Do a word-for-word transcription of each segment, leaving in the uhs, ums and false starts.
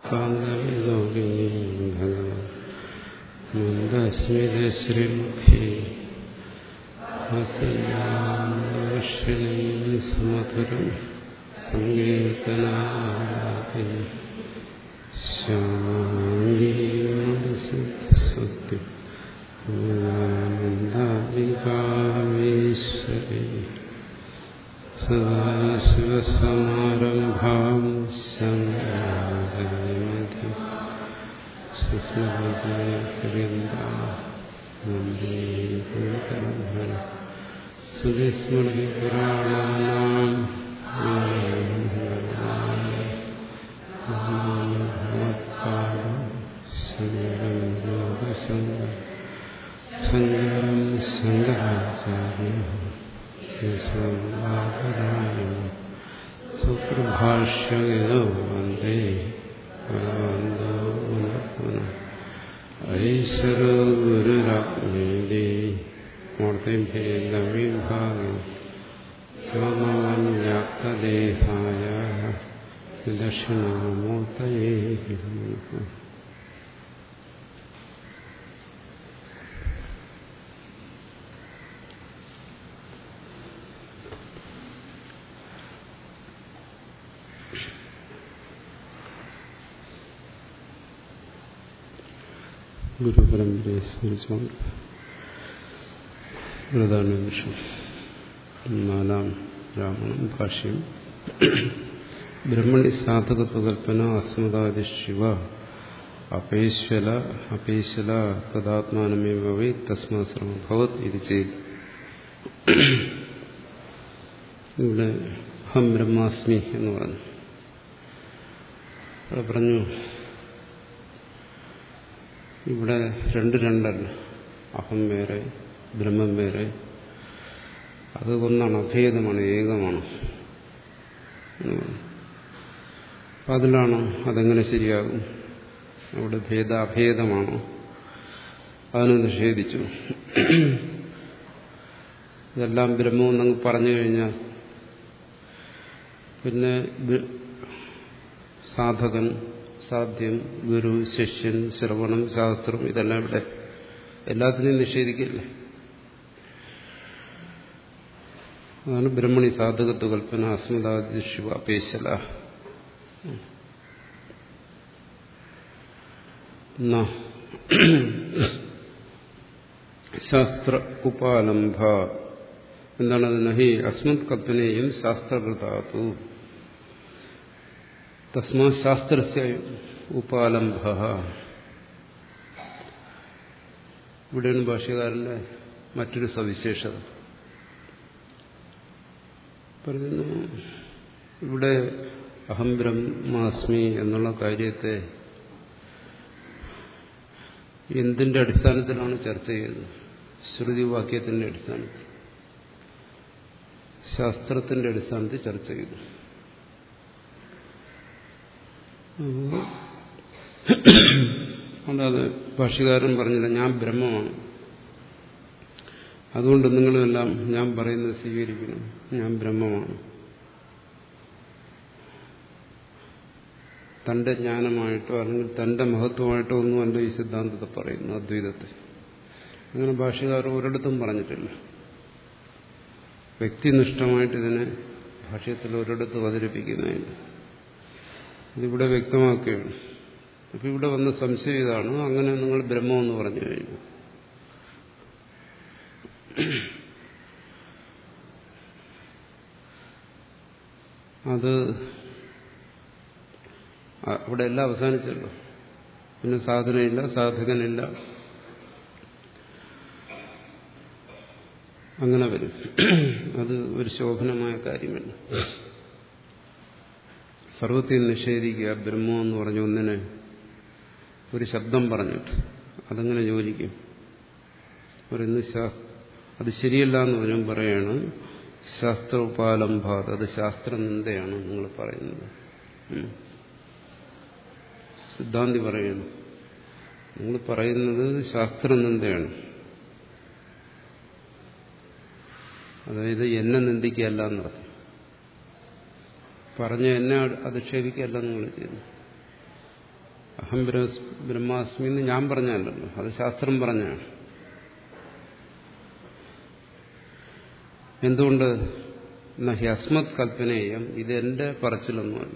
മന്ദസ്മിതശ്രീമുഖി സുമധുരം സങ്കീർത്തനാലാപി ശ്യാമീസത്യം ആനന്ദവികാമീശ്വരി സദാശിവസമാരംഭാം ശങ്കരാചാര്യമധ്യം സുവിസ്മൃതി പുരാണാനാം സഞ്ജരം ശങ്കരാചാര്യ സുപ്രഭാഷ്യഗതോ വന്ദേ ഭഗവന്തോ പുനഃ പുനഃ ഐശ്വരോ ഗുരുരാത്മേതി മൂർത്തിഭേദവിഭാഗം വ്യോമവ്യാപ്തദേഹായ ദക്ഷിണാമൂർത്തയേ നമഃ. ഗുരുപരമ്പരയെ സ്മരിച്ചുകൊണ്ട് വൃതാനുനിമിഷം നാലാം ബ്രാഹ്മണം ഭാഷ്യം. ബ്രഹ്മണി സാധകത്വകൽപ്പന അസ്മദാദി ശിവ അപേശ്വല അപേശ്വല തദാത്മാനമേവ വൈ തസ്മാശ്രമഭവത് ഇത് ചെയ്ത്. ഇവിടെ അഹം ബ്രഹ്മാസ്മി എന്ന് പറഞ്ഞു. അവിടെ പറഞ്ഞു ഇവിടെ രണ്ട് രണ്ടല്ല, അഹം വേറെ ബ്രഹ്മം വേറെ. അത് ഒന്നാണ്, അഭേദമാണ്, ഏകമാണ്. അപ്പം അതിലാണോ? അതെങ്ങനെ ശരിയാകും? അവിടെ ഭേദ അഭേദമാണോ? അതിനെ നിഷേധിച്ചു. ഇതെല്ലാം ബ്രഹ്മമെന്നങ്ങ് പറഞ്ഞു കഴിഞ്ഞാൽ പിന്നെ സാധകൻ, സാധ്യം, ഗുരു, ശിഷ്യൻ, ശ്രവണം, ശാസ്ത്രം, ഇതെല്ലാം ഇവിടെ എല്ലാത്തിനെയും നിഷേധിക്കില്ലേ? അതാണ് ബ്രഹ്മണി സാധകത്വ കൽപ്പന അസ്മദാദി ശിവ അപേശല. ശാസ്ത്ര ഉപാലംഭ എന്താണത്? നഹി അസ്മത് കൽപ്പനയും ശാസ്ത്രകൃതാതു തസ്മാ ശാസ്ത്രസ്യ ഉപാലംഭ. ഇവിടെയാണ് ഭാഷ്യകാരന്റെ മറ്റൊരു സവിശേഷത പറയുന്നു. ഇവിടെ അഹം ബ്രഹ്മാസ്മി എന്നുള്ള കാര്യത്തെ എന്തിന്റെ അടിസ്ഥാനത്തിലാണ് ചർച്ച ചെയ്തത്? ശ്രുതിവാക്യത്തിന്റെ അടിസ്ഥാനത്തിൽ, ശാസ്ത്രത്തിന്റെ അടിസ്ഥാനത്തിൽ ചർച്ച ചെയ്തു. അതായത് ഭാഷ്യകാരൻ പറഞ്ഞില്ല ഞാൻ ബ്രഹ്മമാണ്, അതുകൊണ്ട് നിങ്ങളെല്ലാം ഞാൻ പറയുന്നത് സ്വീകരിക്കണം, ഞാൻ ബ്രഹ്മമാണ്. തന്റെ ജ്ഞാനമായിട്ടോ അല്ലെങ്കിൽ തന്റെ മഹത്വമായിട്ടോ ഒന്നും അല്ല ഈ സിദ്ധാന്തത്തെ പറയുന്നു, അദ്വൈതത്തെ. അങ്ങനെ ഭാഷ്യകാരൻ ഒരിടത്തും പറഞ്ഞിട്ടില്ല. വ്യക്തിനിഷ്ഠമായിട്ട് ഇതിനെ ഭാഷ്യത്തിൽ ഒരിടത്ത് അവതരിപ്പിക്കുന്നതിന് ഇതിവിടെ വ്യക്തമാക്കുകയാണ്. അപ്പം ഇവിടെ വന്ന സംശയം ഇതാണ്, അങ്ങനെ നിങ്ങൾ ബ്രഹ്മമെന്ന് പറഞ്ഞു കഴിഞ്ഞു, അത് അവിടെ എല്ലാം അവസാനിച്ചല്ലോ. പിന്നെ സാധനയില്ല, സാധകനില്ല, അങ്ങനെ വരും. അത് ഒരു ശോഭനമായ കാര്യമല്ല. സർവത്തെയും നിഷേധിക്കുക, ബ്രഹ്മം എന്ന് പറഞ്ഞ ഒന്നിനെ ഒരു ശബ്ദം പറഞ്ഞിട്ട് അതെങ്ങനെ യോജിക്കും? പറയുന്നു അത് ശരിയല്ല എന്ന് പറഞ്ഞാൽ പറയാണ് ശാസ്ത്ര ഉപാലംഭാത്, അത് ശാസ്ത്രനിന്ദയാണ് നിങ്ങൾ പറയുന്നത്. സിദ്ധാന്തി പറയുന്നു നിങ്ങൾ പറയുന്നത് ശാസ്ത്രനിന്ദയാണ്. അതായത് എന്നെ നിന്ദിക്കുകയല്ല എന്നർത്ഥം. പറഞ്ഞ എന്നെ അധിക്ഷേപിക്കുകയല്ല നിങ്ങൾ ചെയ്യുന്നു. അഹം ബ്രഹ്മാസ്മി എന്ന് ഞാൻ പറഞ്ഞല്ലോ, അത് ശാസ്ത്രം പറഞ്ഞാണ്. എന്തുകൊണ്ട്? നഹി അസ്മത് കൽപ്പനേയം, ഇതെന്റെ പറച്ചിലൊന്നുമല്ല.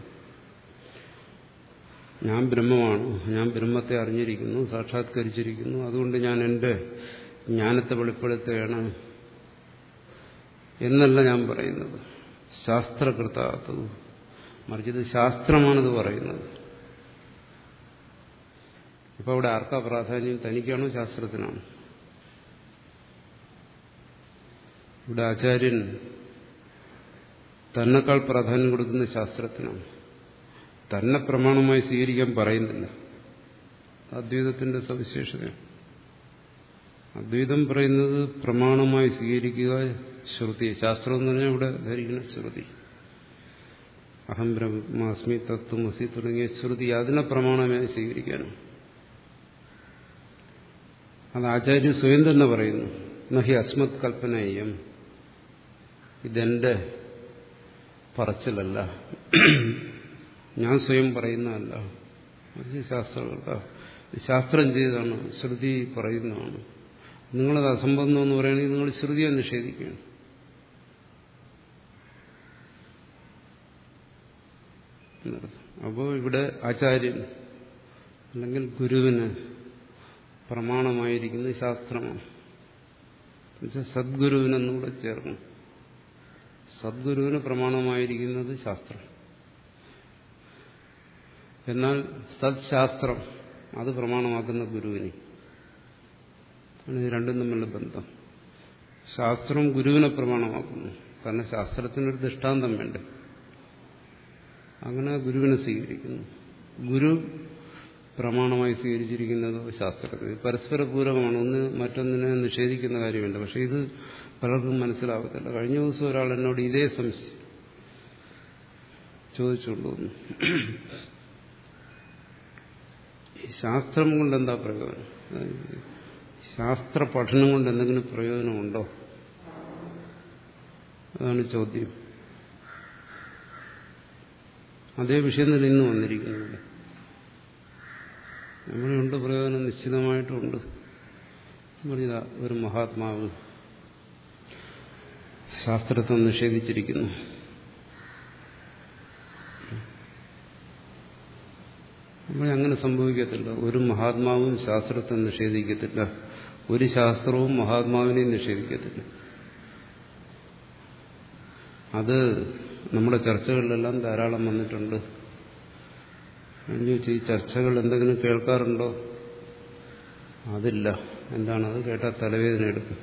ഞാൻ ബ്രഹ്മമാണ്, ഞാൻ ബ്രഹ്മത്തെ അറിഞ്ഞിരിക്കുന്നു, സാക്ഷാത്കരിച്ചിരിക്കുന്നു, അതുകൊണ്ട് ഞാൻ എന്റെ ജ്ഞാനത്തെ വെളിപ്പെടുത്തുകയാണ് എന്നല്ല ഞാൻ പറയുന്നത്. ശാസ്ത്രകൃതാത്തു, മറിച്ച് ഇത് ശാസ്ത്രമാണിത് പറയുന്നത്. ഇപ്പൊ അവിടെ ആർക്കാ പ്രാധാന്യം? തനിക്കാണോ ശാസ്ത്രത്തിനാണോ? ഇവിടെ ആചാര്യൻ തന്നെക്കാൾ പ്രാധാന്യം കൊടുക്കുന്ന ശാസ്ത്രത്തിനാണ്. തന്നെ പ്രമാണമായി സ്വീകരിക്കാൻ പറയുന്നില്ല. അദ്വൈതത്തിന്റെ സവിശേഷതയാണ്. അദ്വൈതം പറയുന്നത് പ്രമാണമായി സ്വീകരിക്കുക ശ്രുതി. ശാസ്ത്രം എന്ന് പറഞ്ഞാൽ ഇവിടെ ധരിക്കുന്ന ശ്രുതി. അഹം ബ്രഹ്മാസ്മി, തത്വമസി തുടങ്ങിയ ശ്രുതി, അതിനെ പ്രമാണമായി സ്വീകരിക്കാനും. അത് ആചാര്യൻ സ്വയം തന്നെ പറയുന്നു. നഹി അസ്മത് കൽപ്പനേയം, ഇതെന്റെ പറച്ചിലല്ല, ഞാൻ സ്വയം പറയുന്നതല്ല. അത് ശാസ്ത്രകർത്ത ശാസ്ത്രം ചെയ്തതാണ്, ശ്രുതി പറയുന്നതാണ്. നിങ്ങളത് അസംബന്ധം എന്ന് പറയുകയാണെങ്കിൽ നിങ്ങൾ ശ്രുതിയെ നിഷേധിക്കുകയാണ്. അപ്പോൾ ഇവിടെ ആചാര്യൻ അല്ലെങ്കിൽ ഗുരുവിന് പ്രമാണമായിരിക്കുന്നത് ശാസ്ത്രമാണ്. എന്നുവെച്ചാൽ സദ്ഗുരുവിനെന്നുകൂടെ ചേർന്നു. സദ്ഗുരുവിന് പ്രമാണമായിരിക്കുന്നത് ശാസ്ത്രം. എന്നാൽ സത്ശാസ്ത്രം അത് പ്രമാണമാക്കുന്ന ഗുരുവിനെ. ഇത് രണ്ടും തമ്മിലുള്ള ബന്ധം. ശാസ്ത്രം ഗുരുവിനെ പ്രമാണമാക്കുന്നു. കാരണം ശാസ്ത്രത്തിനൊരു ദൃഷ്ടാന്തം വേണ്ടേ. അങ്ങനെ ഗുരുവിനെ സ്വീകരിക്കുന്നു. ഗുരു പ്രമാണമായി സ്വീകരിച്ചിരിക്കുന്നത് ശാസ്ത്രത്തിന്. പരസ്പര പൂരകമാണ്. ഒന്ന് മറ്റൊന്നിനെ നിഷേധിക്കുന്ന കാര്യമില്ല. പക്ഷെ ഇത് പലർക്കും മനസ്സിലാവത്തില്ല. കഴിഞ്ഞ ദിവസം ഒരാൾ എന്നോട് ഇതേ സംശയം ചോദിച്ചുകൊണ്ടു വന്നു. ശാസ്ത്രം കൊണ്ട് എന്താ പ്രയോജനം? ശാസ്ത്ര പഠനം കൊണ്ട് എന്തെങ്കിലും പ്രയോജനമുണ്ടോ? അതാണ് ചോദ്യം. അതേ വിഷയം തന്നെ ഇന്ന് വന്നിരിക്കുന്നത്. നമ്മളുണ്ട് പ്രയോജനം, നിശ്ചിതമായിട്ടുണ്ട്. പറഞ്ഞ ഒരു മഹാത്മാവ് ശാസ്ത്രത്തെ നിഷേധിച്ചിരിക്കുന്നു. അപ്പോൾ അങ്ങനെ സംഭവിക്കത്തില്ല. ഒരു മഹാത്മാവും ശാസ്ത്രത്തെ നിഷേധിക്കത്തില്ല. ഒരു ശാസ്ത്രവും മഹാത്മാവിനെയും നിഷേധിക്കത്തില്ല. അത് നമ്മുടെ ചർച്ചകളിലെല്ലാം ധാരാളം വന്നിട്ടുണ്ട്. ചോദിച്ചാൽ ഈ ചർച്ചകൾ എന്തെങ്കിലും കേൾക്കാറുണ്ടോ? അതില്ല. എന്താണ്? അത് കേട്ടാൽ തലവേദന എടുക്കും.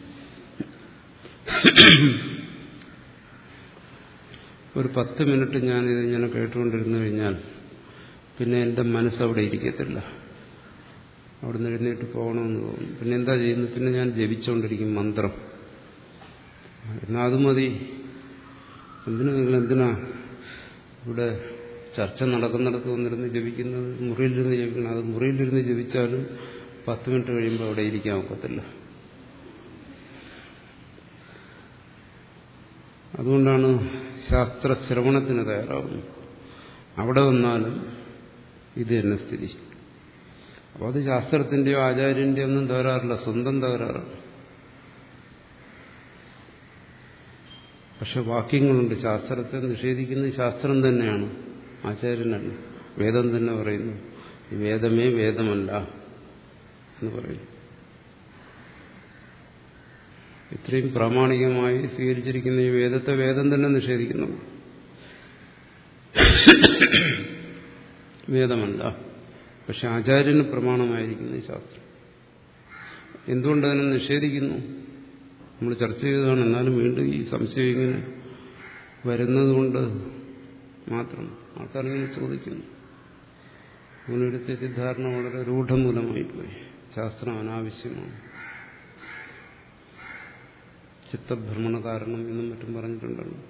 ഒരു പത്ത് മിനിറ്റ് ഞാനിത് ഇങ്ങനെ കേട്ടുകൊണ്ടിരുന്നു കഴിഞ്ഞാൽ പിന്നെ എൻ്റെ മനസ്സവിടെ ഇരിക്കത്തില്ല. അവിടെ നിന്ന് എഴുന്നേറ്റ് പോകണമെന്ന് തോന്നും. പിന്നെ എന്താ ചെയ്യുന്നത്? പിന്നെ ഞാൻ ജപിച്ചുകൊണ്ടിരിക്കും മന്ത്രം. എന്നാൽ അത് മതി. എന്തിനാ നിങ്ങൾ എന്തിനാ ഇവിടെ ചർച്ച നടക്കുന്നിടത്ത് വന്നിരുന്ന് ജപിക്കുന്നത്? മുറിയിലിരുന്ന് ജപിക്കണം. അത് മുറിയിലിരുന്ന് ജപിച്ചാലും പത്ത് മിനിറ്റ് കഴിയുമ്പോൾ അവിടെ ഇരിക്കാൻ ഒക്കത്തില്ല. അതുകൊണ്ടാണ് ശാസ്ത്ര ശ്രവണത്തിന് തയ്യാറാവുന്നത്. അവിടെ വന്നാലും ഇത് തന്നെ സ്ഥിതി. അപ്പോൾ അത് ശാസ്ത്രത്തിന്റെയോ ആചാര്യന്റെയോ ഒന്നും തകരാറില്ല, സ്വന്തം തകരാറാണ്. പക്ഷെ വാക്യങ്ങളുണ്ട്. ശാസ്ത്രത്തെ നിഷേധിക്കുന്നത് ശാസ്ത്രം തന്നെയാണ്, ആചാര്യനല്ല. വേദം തന്നെ പറയുന്നു ഈ വേദമേ വേദമല്ല എന്ന് പറയും. ഇത്രയും പ്രാമാണികമായി സ്വീകരിച്ചിരിക്കുന്ന ഈ വേദത്തെ വേദം തന്നെ നിഷേധിക്കുന്നു. വേദമല്ല. പക്ഷെ ആചാര്യന് പ്രമാണമായിരിക്കുന്ന ശാസ്ത്രം. എന്തുകൊണ്ടതിനെ നിഷേധിക്കുന്നു? നമ്മൾ ചർച്ച ചെയ്തതാണ്. എന്നാലും വീണ്ടും ഈ സംശയം ഇങ്ങനെ വരുന്നതുകൊണ്ട് മാത്രം ആൾക്കാരിങ്ങനെ ചോദിക്കുന്നു. അങ്ങനൊരു തെറ്റിദ്ധാരണ വളരെ രൂഢമൂലമായിപ്പോയി. ശാസ്ത്രം അനാവശ്യമാണ്, ചിത്തഭ്രമണ കാരണം എന്നും മറ്റും പറഞ്ഞിട്ടുണ്ടല്ലോ.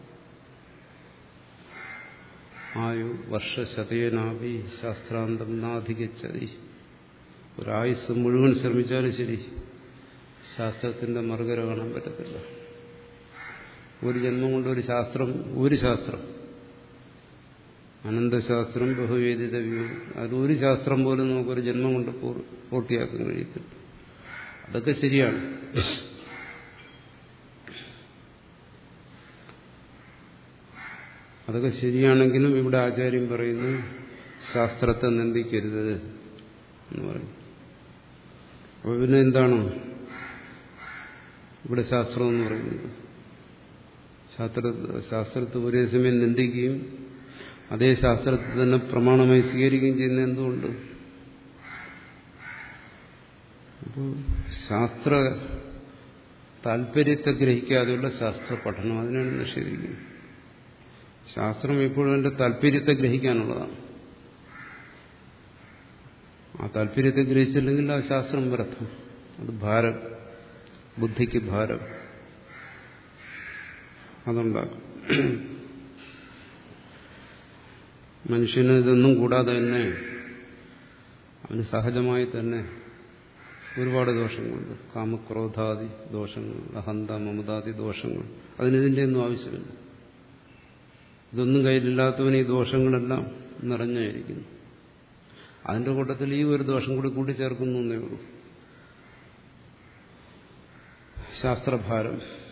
ആയു വർഷശതേനാഭി ശാസ്ത്രാന്തം നാധികച്ചതി. ഒരായുസ് മുഴുവൻ ശ്രമിച്ചാലും ശരി ശാസ്ത്രത്തിന്റെ മറുകര കാണാൻ പറ്റത്തില്ല. ഒരു ജന്മം കൊണ്ട് ഒരു ശാസ്ത്രം ഒരു ശാസ്ത്രം അനന്തശാസ്ത്രം ബഹുവേദിതവ്യം, അതൊരു ശാസ്ത്രം പോലും നമുക്കൊരു ജന്മം കൊണ്ട് പൂർത്തിയാക്കാൻ കഴിയത്തില്ല. അതൊക്കെ ശരിയാണ്. അതൊക്കെ ശരിയാണെങ്കിലും ഇവിടെ ആചാര്യം പറയുന്നു ശാസ്ത്രത്തെ നിന്ദിക്കരുത് എന്ന് പറയും. അപ്പോൾ പിന്നെ എന്താണ് ഇവിടെ ശാസ്ത്രം എന്ന് പറയുന്നത്? ശാസ്ത്ര ശാസ്ത്രത്തെ ഒരേ സമയം നിന്ദിക്കുകയും അതേ ശാസ്ത്രത്തെ തന്നെ പ്രമാണമായി സ്വീകരിക്കുകയും ചെയ്യുന്ന എന്തുകൊണ്ട്? അപ്പോൾ ശാസ്ത്ര താല്പര്യത്തെ ഗ്രഹിക്കാതെയുള്ള ശാസ്ത്ര പഠനം, അതിനാണ് നിഷേധിക്കുന്നത്. ശാസ്ത്രം എപ്പോഴും അതിന്റെ താല്പര്യത്തെ ഗ്രഹിക്കാനുള്ളതാണ്. ആ താല്പര്യത്തെ ഗ്രഹിച്ചില്ലെങ്കിൽ ആ ശാസ്ത്രം വ്യർത്ഥം. അത് ഭാരം, ബുദ്ധിക്ക് ഭാരം അതുണ്ടാക്കും. മനുഷ്യന് ഇതൊന്നും കൂടാതെ തന്നെ അവന് സഹജമായി തന്നെ ഒരുപാട് ദോഷങ്ങളുണ്ട്. കാമക്രോധാദി ദോഷങ്ങൾ, അഹന്ത മമതാദി ദോഷങ്ങൾ. അതിനിതിൻ്റെ ഒന്നും ആവശ്യമില്ല. ഇതൊന്നും കയ്യിലില്ലാത്തവന് ഈ ദോഷങ്ങളെല്ലാം നിറഞ്ഞായിരിക്കുന്നു. അതിന്റെ കൂട്ടത്തിൽ ഈ ഒരു ദോഷം കൂടി കൂട്ടിച്ചേർക്കുന്നു എന്നേ ഉള്ളൂ, ശാസ്ത്രഭാരം.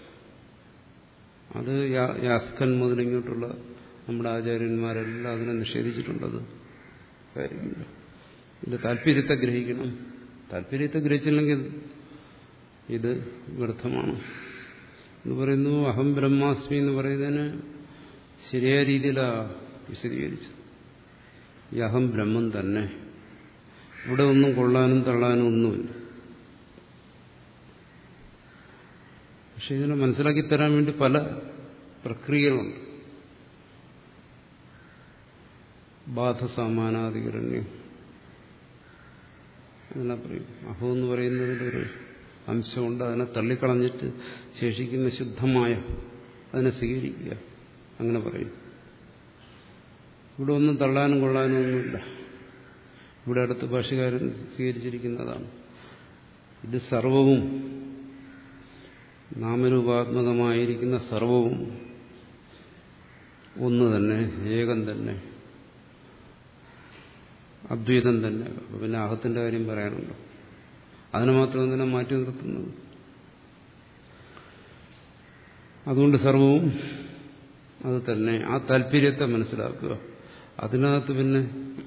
അത് യാസ്കൻ മുതലിങ്ങോട്ടുള്ള നമ്മുടെ ആചാര്യന്മാരെല്ലാം അതിനെ നിഷേധിച്ചിട്ടുണ്ടത് കാര്യമില്ല. ഇതിന്റെ താല്പര്യത്തെ ഗ്രഹിക്കണം. താല്പര്യത്തെ ഗ്രഹിച്ചില്ലെങ്കിൽ ഇത് വ്യർത്ഥമാണ് എന്ന് പറയുന്നു. അഹം ബ്രഹ്മാസ്മി എന്ന് പറയുന്നതിന് ശരിയായ രീതിയിലാണ് വിശദീകരിച്ചത്. ഈ അഹം ബ്രഹ്മം തന്നെ, ഇവിടെ ഒന്നും കൊള്ളാനും തള്ളാനും ഒന്നുമില്ല. പക്ഷെ ഇതിനെ മനസ്സിലാക്കി തരാൻ വേണ്ടി പല പ്രക്രിയകളുണ്ട്. ബാധസമാനാധികരണ്യം എന്നെല്ലാം പറയും. അഹം എന്ന് പറയുന്നതിലൊരു അംശമുണ്ട്. അതിനെ തള്ളിക്കളഞ്ഞിട്ട് ശേഷിക്കുന്ന ശുദ്ധമായ അതിനെ സ്വീകരിക്കുക, അങ്ങനെ പറയും. ഇവിടെ ഒന്നും തള്ളാനും കൊള്ളാനും ഒന്നുമില്ല. ഇവിടെ അടുത്ത ഭാഷകാരൻ സ്വീകരിച്ചിരിക്കുന്നതാണ്. ഇത് സർവവും, നാമരൂപാത്മകമായിരിക്കുന്ന സർവവും ഒന്ന് തന്നെ, ഏകം തന്നെ, അദ്വൈതം തന്നെ. അപ്പൊ പിന്നെ അഹത്തിന്റെ കാര്യം പറയാനുണ്ടോ? അതിനെ മാത്രം തന്നെ മാറ്റി നിർത്തുന്നത്. അതുകൊണ്ട് സർവവും അത് തന്നെ. ആ താല്പര്യത്തെ മനസ്സിലാക്കുക. അതിനകത്ത് പിന്നെ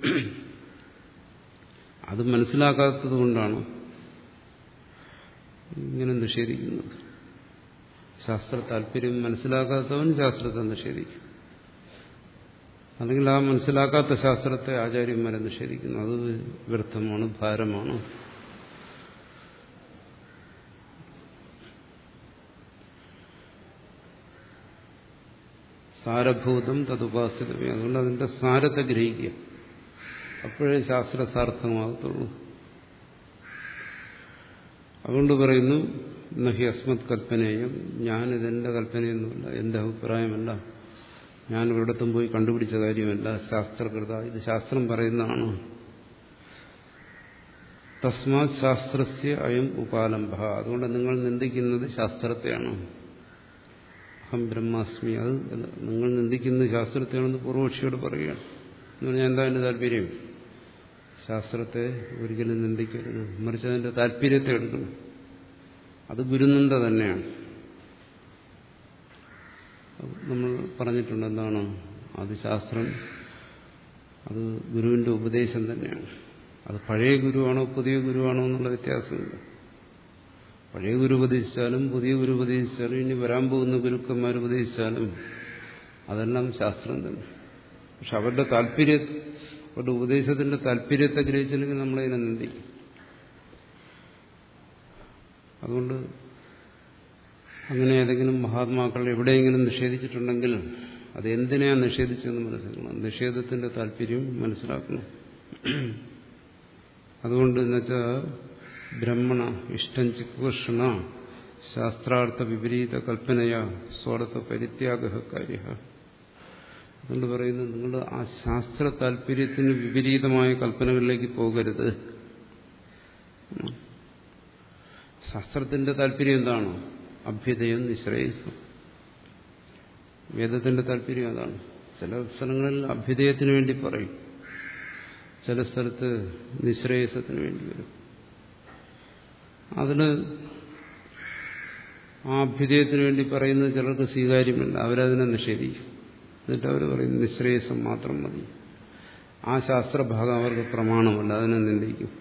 അത് മനസ്സിലാക്കാത്തത് കൊണ്ടാണ് ഇങ്ങനെ നിഷേധിക്കുന്നത്. ശാസ്ത്ര താല്പര്യം മനസ്സിലാക്കാത്തവൻ ശാസ്ത്രത്തെ നിഷേധിക്കും. അല്ലെങ്കിൽ ആ മനസ്സിലാക്കാത്ത ശാസ്ത്രത്തെ ആചാര്യന്മാരെ നിഷേധിക്കുന്നു. അത് വ്യർത്ഥമാണ്, ഭാരമാണ്. സാരഭൂതം തതുപാസിതമേ. അതുകൊണ്ട് അതിന്റെ സാരത്തെ ഗ്രഹിക്കുക. അപ്പോഴേ ശാസ്ത്ര സാർത്ഥമാകത്തുള്ളൂ. അതുകൊണ്ട് പറയുന്നു നഹി അസ്മത് കൽപ്പനേയം, ഞാനിതെന്റെ കൽപ്പനയൊന്നുമില്ല, എന്റെ അഭിപ്രായമല്ല, ഞാൻ ഒരിടത്തും പോയി കണ്ടുപിടിച്ച കാര്യമല്ല, ശാസ്ത്രകൃത, ഇത് ശാസ്ത്രം പറയുന്നതാണ്. തസ്മാത് ശാസ്ത്രസ്യ അയം ഉപാലംബ. അതുകൊണ്ട് നിങ്ങൾ നിന്ദിക്കുന്നത് ശാസ്ത്രത്തെയാണ്. അഹം ബ്രഹ്മാസ്മി, അത് നിങ്ങൾ നിന്ദിക്കുന്നത് ശാസ്ത്രത്തെയാണെന്ന് പൂർവപക്ഷിയോട് പറയുകയാണ്. എന്ന് പറഞ്ഞാൽ എന്താ അതിന്റെ താല്പര്യം? ശാസ്ത്രത്തെ ഒരിക്കലും നിന്ദിക്കരുത്, മറിച്ച് അതിന്റെ താല്പര്യത്തെ എടുക്കണം. അത് ഗുരുനന്ദ തന്നെയാണ്. നമ്മൾ പറഞ്ഞിട്ടുണ്ട് എന്താണ് അത്? ശാസ്ത്രം അത് ഗുരുവിന്റെ ഉപദേശം തന്നെയാണ്. അത് പഴയ ഗുരുവാണോ പുതിയ ഗുരുവാണോ എന്നുള്ള വ്യത്യാസമില്ല. പഴയ ഗുരു ഉപദേശിച്ചാലും പുതിയ ഗുരു ഉപദേശിച്ചാലും ഇനി വരാൻ പോകുന്ന ഗുരുക്കന്മാർ ഉപദേശിച്ചാലും അതെല്ലാം ശാസ്ത്രം തന്നെ. പക്ഷെ അവരുടെ താല്പര്യ അവരുടെ ഉപദേശത്തിന്റെ താല്പര്യത്തെ ഗ്രഹിച്ചില്ലെങ്കിൽ നമ്മളതിനെ നിന്ദിക്കും. അതുകൊണ്ട് അങ്ങനെ ഏതെങ്കിലും മഹാത്മാക്കൾ എവിടെയെങ്കിലും നിഷേധിച്ചിട്ടുണ്ടെങ്കിൽ അത് എന്തിനെയാണ് നിഷേധിച്ചതെന്ന് മനസ്സിലാക്കണം. നിഷേധത്തിന്റെ താല്പര്യം മനസ്സിലാക്കണം. അതുകൊണ്ട് എന്നുവെച്ചാൽ ബ്രഹ്മണ ഇഷ്ടം ചികൃഷ്ണ ശാസ്ത്രാർത്ഥ വിപരീത കൽപ്പനയ സ്വാർത്ഥ പരിത്യാഗ കാര്യ. അതുകൊണ്ട് പറയുന്നത് നിങ്ങൾ ആ ശാസ്ത്ര താല്പര്യത്തിന് വിപരീതമായ കൽപ്പനകളിലേക്ക് പോകരുത്. ശാസ്ത്രത്തിന്റെ താല്പര്യം എന്താണ്? അഭ്യുദയം നിശ്രേയസം. വേദത്തിന്റെ താല്പര്യം അതാണ്. ചില സ്ഥലങ്ങളിൽ അഭ്യുദയത്തിന് വേണ്ടി പറയും, ചില സ്ഥലത്ത് നിശ്രേയസത്തിന് വേണ്ടി വരും. അതിന് ആ അഭ്യുദയത്തിന് വേണ്ടി പറയുന്നത് ചിലർക്ക് സ്വീകാര്യമല്ല, അവരതിനെ നിഷേധിക്കും. എന്നിട്ട് അവർ പറയും നിശ്രേയസം മാത്രം മതി, ആ ശാസ്ത്രഭാഗം അവർക്ക് പ്രമാണമല്ല, അതിനെ നിന്ദിക്കും.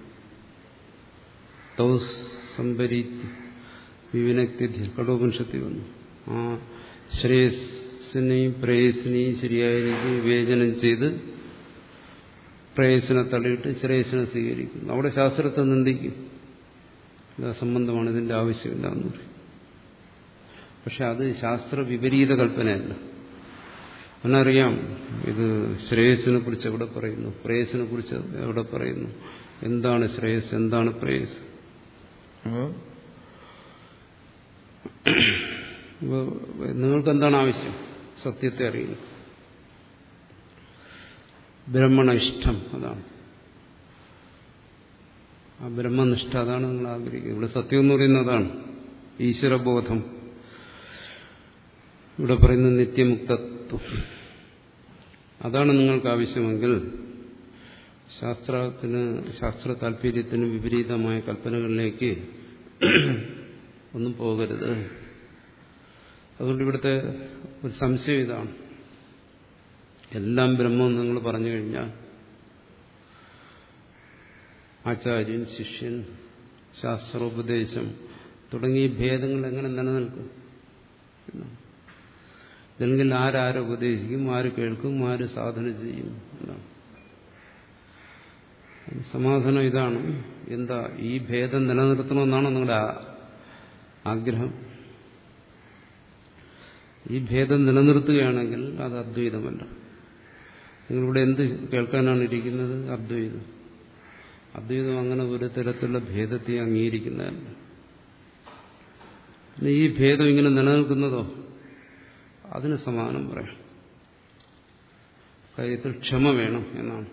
തൗസ് സംപരീതി വിവിനക്തി കഠോപനിഷത്തിൽ വന്നു. ആ ശ്രേയസിനെയും പ്രേയസിനെയും ശരിയായ രീതിയിൽ വിവേചനം ചെയ്ത് പ്രേയസിനെ തള്ളിയിട്ട് ശ്രേയസിനെ സ്വീകരിക്കുന്നു. അവിടെ ശാസ്ത്രത്തെ നിന്ദിക്കും, ഇത് അസംബന്ധമാണ്, ഇതിന്റെ ആവശ്യമില്ല എന്ന് പറയും. പക്ഷെ അത് ശാസ്ത്ര വിപരീത കൽപ്പനയല്ല. അവനറിയാം ഇത് ശ്രേയസിനെ കുറിച്ച് എവിടെ പറയുന്നു, പ്രേയസിനെ കുറിച്ച് എവിടെ പറയുന്നു, എന്താണ് ശ്രേയസ്, എന്താണ് പ്രേയസ്. നിങ്ങൾക്ക് എന്താണ് ആവശ്യം? സത്യത്തെ അറിയുന്നു, ബ്രഹ്മണ ഇഷ്ടം, അതാണ് ആ ബ്രഹ്മനിഷ്ഠ, അതാണ് നിങ്ങൾ ആഗ്രഹിക്കുന്നത്. ഇവിടെ സത്യം എന്ന് പറയുന്നത് അതാണ്, ഈശ്വരബോധം. ഇവിടെ പറയുന്ന നിത്യമുക്തത്വം, അതാണ് നിങ്ങൾക്ക് ആവശ്യമെങ്കിൽ ശാസ്ത്രത്തിന് ശാസ്ത്ര താല്പര്യത്തിന് വിപരീതമായ കൽപ്പനകളിലേക്ക് ഒന്നും പോകരുത്. അതുകൊണ്ട് ഇവിടുത്തെ ഒരു സംശയം ഇതാണ്, എല്ലാം ബ്രഹ്മം നിങ്ങൾ പറഞ്ഞു കഴിഞ്ഞാൽ ആചാര്യൻ, ശിഷ്യൻ, ശാസ്ത്രോപദേശം തുടങ്ങിയ ഭേദങ്ങൾ എങ്ങനെ നിലനിൽക്കും? അല്ലെങ്കിൽ ആരാരെ ഉപദേശിക്കും, ആര് കേൾക്കും, ആര് സാധന ചെയ്യും എന്നാണ് സമാധാനം. ഇതാണ്. എന്താ ഈ ഭേദം നിലനിർത്തണമെന്നാണോ നിങ്ങളുടെ ആഗ്രഹം? ഈ ഭേദം നിലനിർത്തുകയാണെങ്കിൽ അത് അദ്വൈതമല്ല. നിങ്ങളിവിടെ എന്ത് കേൾക്കാനാണ് ഇരിക്കുന്നത്? അദ്വൈതം. അദ്വൈതം അങ്ങനെ ഒരു തരത്തിലുള്ള ഭേദത്തെ അംഗീകരിക്കുന്നതല്ല. പിന്നെ ഈ ഭേദം ഇങ്ങനെ നിലനിൽക്കുന്നതോ അതിന് സമാനം പറയാം. കാര്യത്തിൽ ക്ഷമ വേണം എന്നാണ്.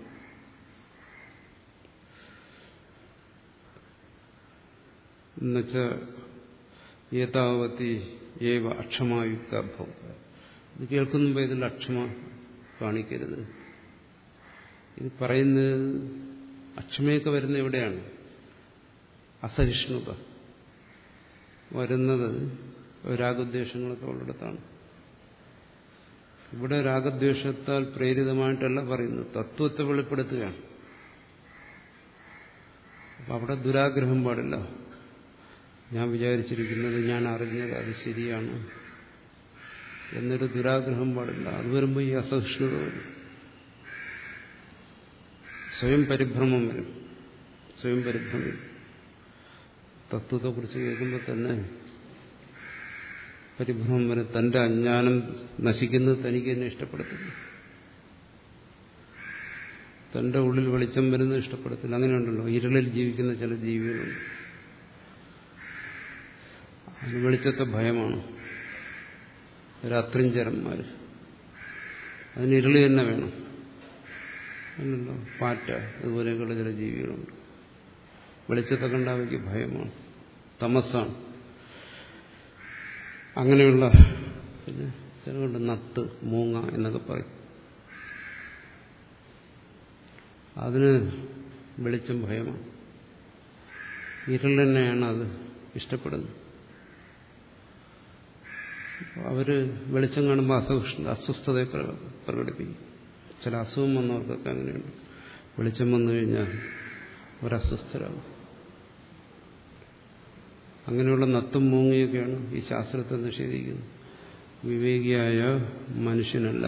എന്നുവെച്ചാൽ ഏതാവതി ഏവ അക്ഷമായുക്ത ഭവ. ഇത് കേൾക്കുമ്പോൾ ഇതിൽ അക്ഷമ കാണിക്കരുത്. ഇത് പറയുന്നത് അക്ഷമയൊക്കെ വരുന്നത് എവിടെയാണ്? അസഹിഷ്ണുത വരുന്നത് രാഗദ്വേഷങ്ങളൊക്കെ ഉള്ളിടത്താണ്. ഇവിടെ രാഗദ്വേഷത്താൽ പ്രേരിതമായിട്ടല്ല പറയുന്നത്, തത്വത്തെ വെളിപ്പെടുത്തുകയാണ്. അപ്പം അവിടെ ദുരാഗ്രഹം പാടില്ല. ഞാൻ വിചാരിച്ചിരിക്കുന്നത്, ഞാൻ അറിഞ്ഞത് അത് ശരിയാണ് എന്നൊരു ദുരാഗ്രഹം പാടില്ല. അത് വരുമ്പോൾ ഈ അസഹിഷ്ണുത വരും, സ്വയം പരിഭ്രമം വരും. സ്വയം പരിഭ്രമം തത്വത്തെക്കുറിച്ച് കേൾക്കുമ്പോൾ തന്നെ പരിഭ്രമം വരും. തന്റെ അജ്ഞാനം നശിക്കുന്നത് തനിക്ക് തന്നെ ഇഷ്ടപ്പെടത്തില്ല, തന്റെ ഉള്ളിൽ വെളിച്ചം വരുന്നത് ഇഷ്ടപ്പെടത്തില്ല. അങ്ങനെയുണ്ടല്ലോ, ഇരുളിൽ ജീവിക്കുന്ന ചില ജീവികളുണ്ട്, അതിന് വെളിച്ചത്തെ ഭയമാണ്. രാത്രിഞ്ചരന്മാർ, അതിന് ഇരുളി തന്നെ വേണം. അല്ലല്ലോ, പാറ്റ, അതുപോലെയൊക്കെയുള്ള ചില ജീവികളുണ്ട്. വെളിച്ചത്തെ കണ്ടാൽ അവയ്ക്ക് ഭയമാണ്, തമസ്സാണ്. അങ്ങനെയുള്ള പിന്നെ ചിലരുണ്ട് നത്ത്, മൂങ്ങ എന്നൊക്കെ പറയും. അതിന് വെളിച്ചം ഭയമാണ്, ഇരുൾ തന്നെയാണ് അത് ഇഷ്ടപ്പെടുന്നത്. അവര് വെളിച്ചം കാണുമ്പോൾ അസഹിഷ്ണു അസ്വസ്ഥതയെ പ്രകടിപ്പിക്കും. ചില അസുഖം വന്നവർക്കൊക്കെ അങ്ങനെയുണ്ട്, വെളിച്ചം വന്നു കഴിഞ്ഞാൽ ഒരസ്വസ്ഥരാകും. അങ്ങനെയുള്ള നത്തും മൂങ്ങയൊക്കെയാണ് ഈ ശാസ്ത്രത്തെ നിഷേധിക്കുന്നത്. വിവേകിയായ മനുഷ്യനല്ല,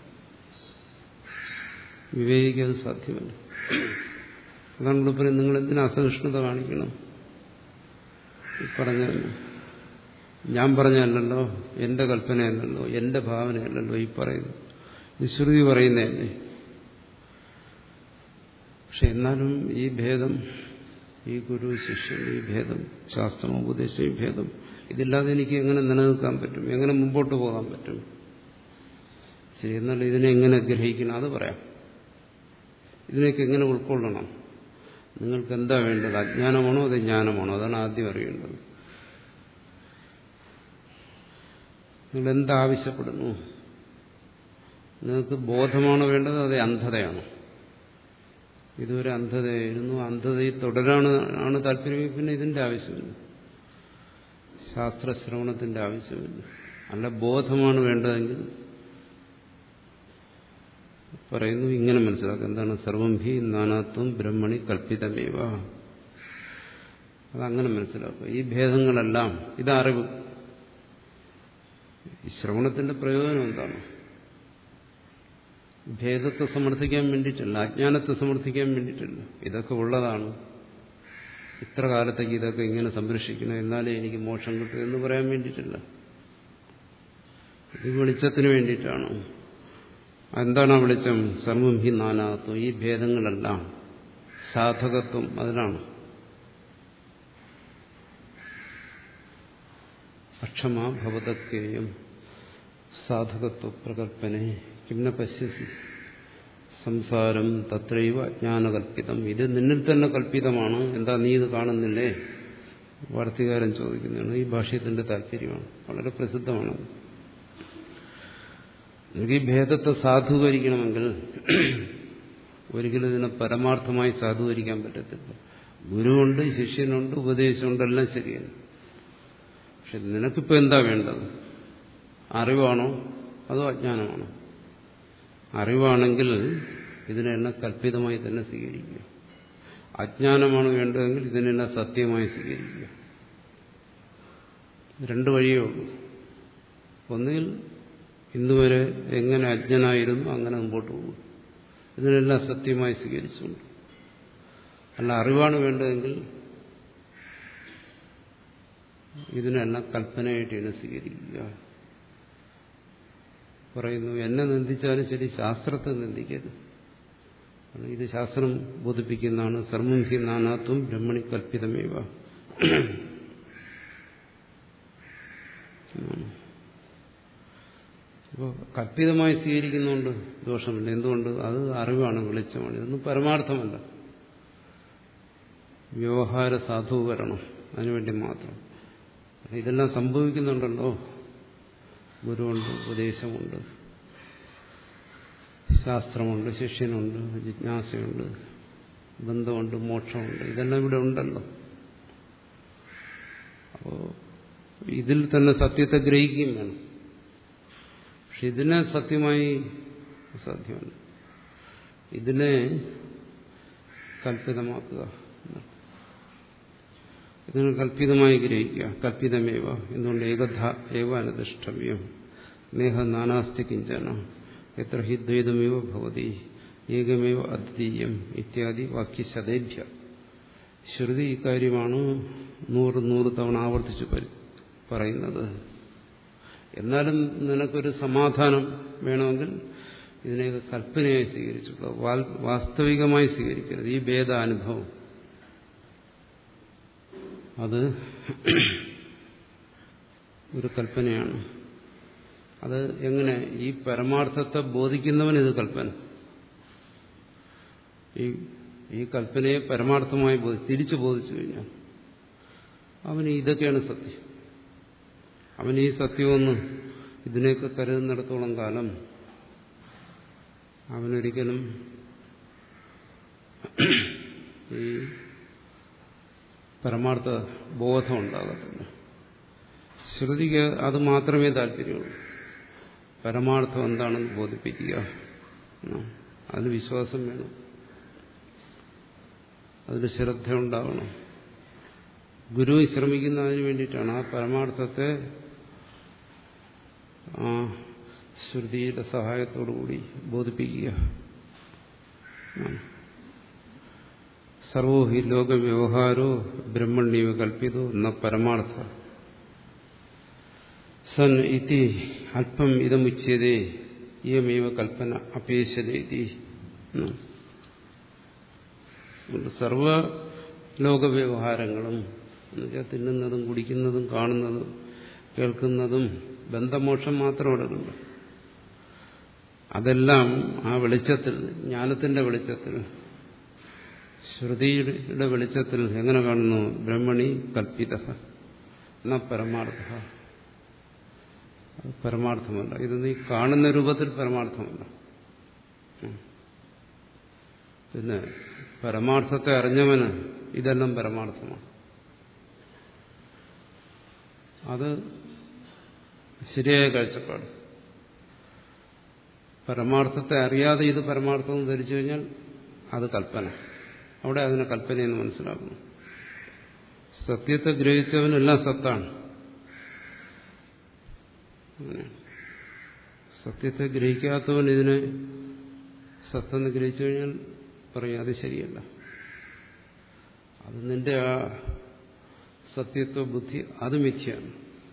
വിവേകിക്ക് അത് സാധ്യമല്ല. അതാണ് ഇവിടെ പറയുന്നത്, നിങ്ങൾ എന്തിനാ അസഹിഷ്ണുത കാണിക്കണം? ഈ പറഞ്ഞ ഞാൻ പറഞ്ഞല്ലോ, എന്റെ കൽപ്പനയല്ലല്ലോ, എന്റെ ഭാവനയല്ലല്ലോ ഈ പറയുന്നു, ഈ ശ്രുതി പറയുന്നതല്ലേ. പക്ഷെ എന്നാലും ഈ ഭേദം, ഈ ഗുരു ശിഷ്യൻ ഈ ഭേദം, ശാസ്ത്രം ഉപദേശം ഈ ഭേദം, ഇതില്ലാതെ എനിക്ക് എങ്ങനെ നിലനിൽക്കാൻ പറ്റും? എങ്ങനെ മുമ്പോട്ട് പോകാൻ പറ്റും? ശരി, എന്നാൽ ഇതിനെ എങ്ങനെ ഗ്രഹിക്കണം അത് പറയാം. ഇതിനൊക്കെ എങ്ങനെ ഉൾക്കൊള്ളണം? നിങ്ങൾക്ക് എന്താ വേണ്ടത്? അജ്ഞാനമാണോ അത് ജ്ഞാനമാണോ? അതാണ് ആദ്യം അറിയേണ്ടത്. നിങ്ങൾ എന്താവശ്യപ്പെടുന്നു? നിങ്ങൾക്ക് ബോധമാണോ വേണ്ടത്, അതേ അന്ധതയാണോ? ഇതുവരെ അന്ധതയായിരുന്നു, അന്ധതയിൽ തുടരാണ് ആണ് താല്പര്യം, പിന്നെ ഇതിന്റെ ആവശ്യമില്ല, ശാസ്ത്രശ്രവണത്തിന്റെ ആവശ്യമില്ല. അല്ല ബോധമാണ് വേണ്ടതെങ്കിൽ പറയുന്നു ഇങ്ങനെ മനസ്സിലാക്കുക. എന്താണ്? സർവം ഹി നാനാത്വം ബ്രഹ്മണി കൽപ്പിതമേവ. അതങ്ങനെ മനസ്സിലാക്കുക. ഈ ഭേദങ്ങളെല്ലാം ഇതറിവ്. ഈ ശ്രവണത്തിന്റെ പ്രയോജനം എന്താണ്? ഭേദത്തെ സമർത്ഥിക്കാൻ വേണ്ടിയിട്ടല്ല, അജ്ഞാനത്തെ സമർത്ഥിക്കാൻ വേണ്ടിയിട്ടല്ല. ഇതൊക്കെ ഉള്ളതാണ്, ഇത്ര കാലത്തേക്ക് ഇതൊക്കെ ഇങ്ങനെ സംരക്ഷിക്കണം, എന്നാലേ എനിക്ക് മോക്ഷം കിട്ടൂ എന്ന് പറയാൻ വേണ്ടിയിട്ടല്ല. ഇത് വെളിച്ചത്തിന് വേണ്ടിയിട്ടാണ്. എന്താണ് ആ വെളിച്ചം? സർവം ഹി നാനാത്വം. ഈ ഭേദങ്ങളെല്ലാം സാധകത്വം അതിനാണ്. അക്ഷമാ ഭവതക്കേയം സാധകത്വ പ്രകൽപ്പനെ കിംന പശ്യസി സംസാരം തത്രൈവ അജ്ഞാനകൽപ്പിതം. ഇത് നിന്നിൽ തന്നെ കൽപ്പിതമാണ്, എന്താ നീ ഇത് കാണുന്നില്ലേ? വാർത്തികാരൻ ചോദിക്കുന്നതാണ്. ഈ ഭാഷ്യത്തിന്റെ താല്പര്യമാണ്, വളരെ പ്രസിദ്ധമാണ്. എനിക്ക് ഈ ഭേദത്തെ സാധൂകരിക്കണമെങ്കിൽ ഒരിക്കലും ഇതിനെ പരമാർത്ഥമായി സാധൂകരിക്കാൻ പറ്റത്തില്ല. ഗുരുവുണ്ട്, ശിഷ്യനുണ്ട്, ഉപദേശമുണ്ട്, എല്ലാം ശരിയാണ്. പക്ഷെ നിനക്കിപ്പോൾ എന്താ വേണ്ടത്? അറിവാണോ അതോ അജ്ഞാനമാണോ? അറിവാണെങ്കിൽ ഇതിനെല്ലാം കൽപ്പിതമായി തന്നെ സ്വീകരിക്കുക. അജ്ഞാനമാണ് വേണ്ടതെങ്കിൽ ഇതിനെല്ലാം സത്യമായി സ്വീകരിക്കുക. രണ്ട് വഴിയേ ഉള്ളൂ. ഒന്നുകിൽ ഇന്നുവരെ എങ്ങനെ അജ്ഞനായിരുന്നു അങ്ങനെ മുമ്പോട്ട് പോകും, ഇതിനെല്ലാം സത്യമായി സ്വീകരിച്ചുകൊണ്ട്. അല്ല അറിവാണ് വേണ്ടതെങ്കിൽ ഇതിനെല്ലാം കൽപ്പനയായിട്ട് തന്നെ സ്വീകരിക്കുക. പറയുന്നു, എന്നെ നിന്ദിച്ചാലും ശരി, ശാസ്ത്രത്തെ നിന്ദിക്കരുത്. ഇത് ശാസ്ത്രം ബോധിപ്പിക്കുന്നതാണ്. സർവം ഹി നാനാത്വം ബ്രഹ്മണി കൽപ്പിതമേവ. അപ്പോൾ കൽപ്പിതമായി സ്വീകരിക്കുന്നുണ്ട് ദോഷമില്ല. എന്തുകൊണ്ട്? അത് അറിവാണ്, വെളിച്ചമാണ്. ഇതൊന്നും പരമാർത്ഥമല്ല, വ്യവഹാര സാധൂകരണം, അതിനുവേണ്ടി മാത്രം. ഇതെല്ലാം സംഭവിക്കുന്നുണ്ടല്ലോ. ഗുരുവുണ്ട്, ഉപദേശമുണ്ട്, ശാസ്ത്രമുണ്ട്, ശിഷ്യനുണ്ട്, ജിജ്ഞാസയുണ്ട്, ബന്ധമുണ്ട്, മോക്ഷമുണ്ട്, ഇതെല്ലാം ഇവിടെ ഉണ്ടല്ലോ. അപ്പോൾ ഇതിൽ തന്നെ സത്യത്തെ ഗ്രഹിക്കുകയും വേണം. പക്ഷെ ഇതിനെ സത്യമായി സാധ്യമല്ല. ഇതിനെ കൽപ്പിതമാക്കുക, ഇതിനെ കൽപ്പിതമായി ഗ്രഹിക്കുക. കൽപ്പിതമേവ എന്തുകൊണ്ട്? ഏകധ ഏവ അനതിഷ്ഠവ്യം നേഹ നാനാസ്തി കിഞ്ചന എത്ര ഹി ദ്വൈതമേവ ഭവതി ഏകമേവ അദ്വിതീയം ഇത്യാദി വാക്യശതേഭ്യ. ശ്രുതി ഇക്കാര്യമാണ് നൂറ് നൂറ് തവണ ആവർത്തിച്ച് പറയുന്നത്. എന്നാലും നിനക്കൊരു സമാധാനം വേണമെങ്കിൽ ഇതിനെയൊക്കെ കൽപ്പനയായി സ്വീകരിച്ചു, വാസ്തവികമായി സ്വീകരിക്കരുത്. ഈ ഭേദാനുഭവം അത് ഒരു കൽപ്പനയാണ്. അത് എങ്ങനെ? ഈ പരമാർത്ഥത്തെ ബോധിക്കുന്നവൻ ഇത് കൽപ്പന. ഈ ഈ കൽപ്പനയെ പരമാർത്ഥമായി തിരിച്ചു ബോധിച്ചു കഴിഞ്ഞാൽ അവന് ഇതൊക്കെയാണ് സത്യം. അവൻ ഈ സത്യമൊന്നും ഇതിനെയൊക്കെ കരുതുന്നിടത്തോളം കാലം അവനൊരിക്കലും ഈ പരമാർത്ഥ ബോധം ഉണ്ടാകത്തില്ല. ശ്രുതിക്ക് അത് മാത്രമേ താല്പര്യമുള്ളൂ, പരമാർത്ഥം എന്താണെന്ന് ബോധിപ്പിക്കുക. അതിന് വിശ്വാസം വേണം, അതിന് ശ്രദ്ധ ഉണ്ടാവണം. ഗുരു ശ്രമിക്കുന്ന അതിന് വേണ്ടിയിട്ടാണ്. ആ പരമാർത്ഥത്തെ ആ ശ്രുതിയുടെ സഹായത്തോടുകൂടി ബോധിപ്പിക്കുക. സർവോ ഹി ലോകവ്യവഹാരോ ബ്രഹ്മണ്യവ കൽപ്പിതോ ന പരമാർത്ഥ സൻ ഇതി അല്പം ഇതമുച്യതേ ഇയമേവ കൽപ്പന അപേക്ഷതേതി. സർവ ലോകവ്യവഹാരങ്ങളും എന്നുവെച്ചാൽ തിന്നുന്നതും കുടിക്കുന്നതും കാണുന്നതും കേൾക്കുന്നതും ബന്ധമോക്ഷം മാത്രം എടുക്കുന്നുണ്ട്. അതെല്ലാം ആ വെളിച്ചത്തിൽ, ജ്ഞാനത്തിന്റെ വെളിച്ചത്തിൽ, ശ്രുതിയുടെ വെളിച്ചത്തിൽ എങ്ങനെ കാണുന്നു? ബ്രഹ്മണി കൽപ്പിത ന പരമാർത്ഥ. അത് പരമാർത്ഥമല്ല. ഇത് നീ കാണുന്ന രൂപത്തിൽ പരമാർത്ഥമല്ല. പിന്നെ പരമാർത്ഥത്തെ അറിഞ്ഞവന് ഇതെല്ലാം പരമാർത്ഥമാണ്. അത് ശരിയായ കാഴ്ചപ്പാട്. പരമാർത്ഥത്തെ അറിയാതെ ഇത് പരമാർത്ഥം ധരിച്ചു കഴിഞ്ഞാൽ അത് കൽപ്പന. അവിടെ അതിനെ കൽപ്പനയെന്ന് മനസ്സിലാക്കുന്നു. സത്യത്തെ ഗ്രഹിച്ചവനെല്ലാം സത്താണ്. സത്യത്തെ ഗ്രഹിക്കാത്തവൻ ഇതിനെ സത്തെന്ന് ഗ്രഹിച്ചു കഴിഞ്ഞാൽ പറയും അത് ശരിയല്ല. അത് നിന്റെ ആ സത്യത്വ ബുദ്ധി അത് മിഥ്യയാണ്.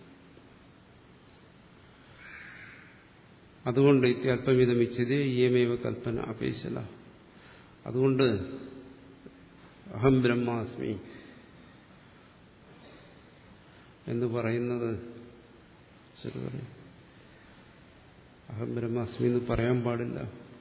അതുകൊണ്ട് അല്പമിതമിച്ചത് ഈയമേവ കൽപ്പന അപേക്ഷല. അതുകൊണ്ട് അഹം ബ്രഹ്മാസ്മി എന്ന് പറയുന്നത് ശരി പറയും. അഹം ബ്രഹ്മാസ്മി എന്ന് പറയാൻ പാടില്ല.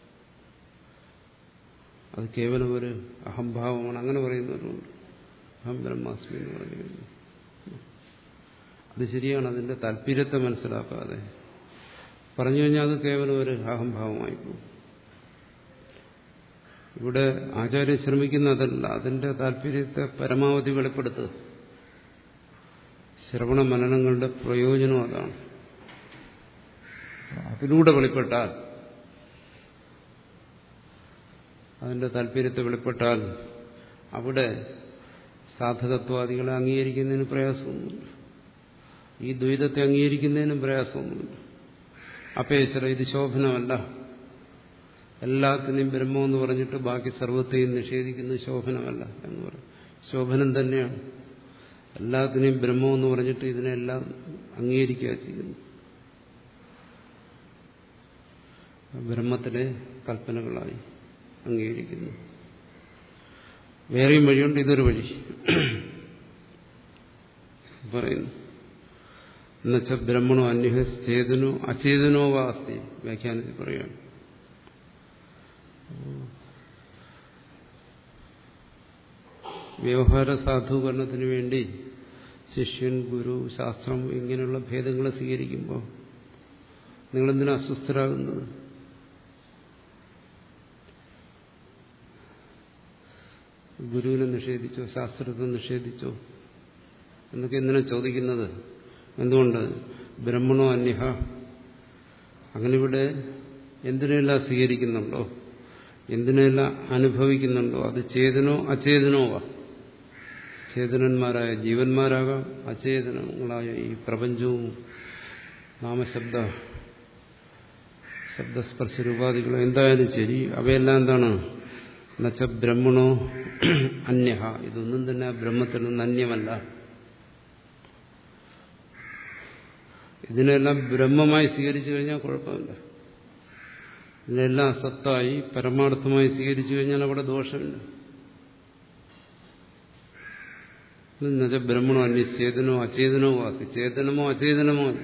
അത് കേവലം ഒരു അഹംഭാവമാണ്. അങ്ങനെ പറയുന്നവരുണ്ട്. അഹം ബ്രഹ്മാസ്മി എന്ന് പറയുന്നത് അത് ശരിയാണ്. അതിന്റെ താല്പര്യത്തെ മനസ്സിലാക്കാതെ പറഞ്ഞു കഴിഞ്ഞാൽ അത് കേവലം ഒരു അഹംഭാവമായി പോകും. ഇവിടെ ആചാര്യൻ ശ്രമിക്കുന്നതല്ല, അതിന്റെ താല്പര്യത്തെ പരമാവധി വെളിപ്പെടുത്തുക. ശ്രവണ മനനങ്ങളുടെ പ്രയോജനം അതാണ്. അതിലൂടെ വെളിപ്പെട്ടാൽ, അതിന്റെ താല്പര്യത്തെ വെളിപ്പെട്ടാൽ അവിടെ സാധകത്വാദികളെ അംഗീകരിക്കുന്നതിന് പ്രയാസമൊന്നുമില്ല. ഈ ദ്വൈതത്തെ അംഗീകരിക്കുന്നതിനും പ്രയാസമൊന്നുമില്ല. അപേക്ഷര ഇത് ശോഭനമല്ല, എല്ലാത്തിനെയും ബ്രഹ്മമെന്ന് പറഞ്ഞിട്ട് ബാക്കി സർവത്തെയും നിഷേധിക്കുന്നത് ശോഭനമല്ല എന്ന് പറയും. ശോഭനം തന്നെയാണ്. എല്ലാത്തിനെയും ബ്രഹ്മമെന്ന് പറഞ്ഞിട്ട് ഇതിനെല്ലാം അംഗീകരിക്കുക ചെയ്യുന്നു. ബ്രഹ്മത്തിലെ കൽപ്പനകളായി അംഗീകരിക്കുന്നു. വേറെയും വഴിയുണ്ട്, ഇതൊരു വഴി പറയുന്നു. എന്നുവെച്ചാൽ ബ്രഹ്മണോ അന്യഹ ചേതനോ അചേതനോ വാസ്തി വ്യാഖ്യാനത്തിൽ പറയുകയാണ്. വ്യവഹാര സാധൂകരണത്തിന് വേണ്ടി ശിഷ്യൻ, ഗുരു, ശാസ്ത്രം ഇങ്ങനെയുള്ള ഭേദങ്ങളെ സ്വീകരിക്കുമ്പോൾ നിങ്ങളെന്തിനാ അസ്വസ്ഥരാകുന്നത്? ഗുരുവിനെ നിഷേധിച്ചോ, ശാസ്ത്രത്തെ നിഷേധിച്ചോ എന്നൊക്കെ എന്തിനാ ചോദിക്കുന്നത്? എന്തുകൊണ്ട്? ബ്രഹ്മണോ അന്യഹ, അങ്ങനെ ഇവിടെ എന്തിനെല്ലാം സ്വീകരിക്കുന്നുണ്ടോ, എന്തിനെല്ലാം അനുഭവിക്കുന്നുണ്ടോ അത് ചേതനോ അചേതനോ വാ. ചേതനന്മാരായ ജീവന്മാരാകാം, അചേതനങ്ങളായ ഈ പ്രപഞ്ചവും നാമശബ്ദ ശബ്ദസ്പർശരൂപാദികളോ എന്തായാലും ശരി, അവയെല്ലാം എന്താണ്? എന്നുവെച്ച ബ്രഹ്മണോ അന്യഹ, ഇതൊന്നും തന്നെ ബ്രഹ്മത്തിൽ നിന്ന് അന്യമല്ല. ഇതിനെല്ലാം ബ്രഹ്മമായി സ്വീകരിച്ചു കഴിഞ്ഞാൽ കുഴപ്പമില്ല. ഇതിനെല്ലാം സത്തായി പരമാർത്ഥമായി സ്വീകരിച്ചു കഴിഞ്ഞാൽ അവിടെ ദോഷമില്ല. എന്നുവെച്ചാൽ ബ്രഹ്മണോ അന്യചേതനോ അചേതനോ വാസി, ചേതനമോ അചേതനമോ അല്ല.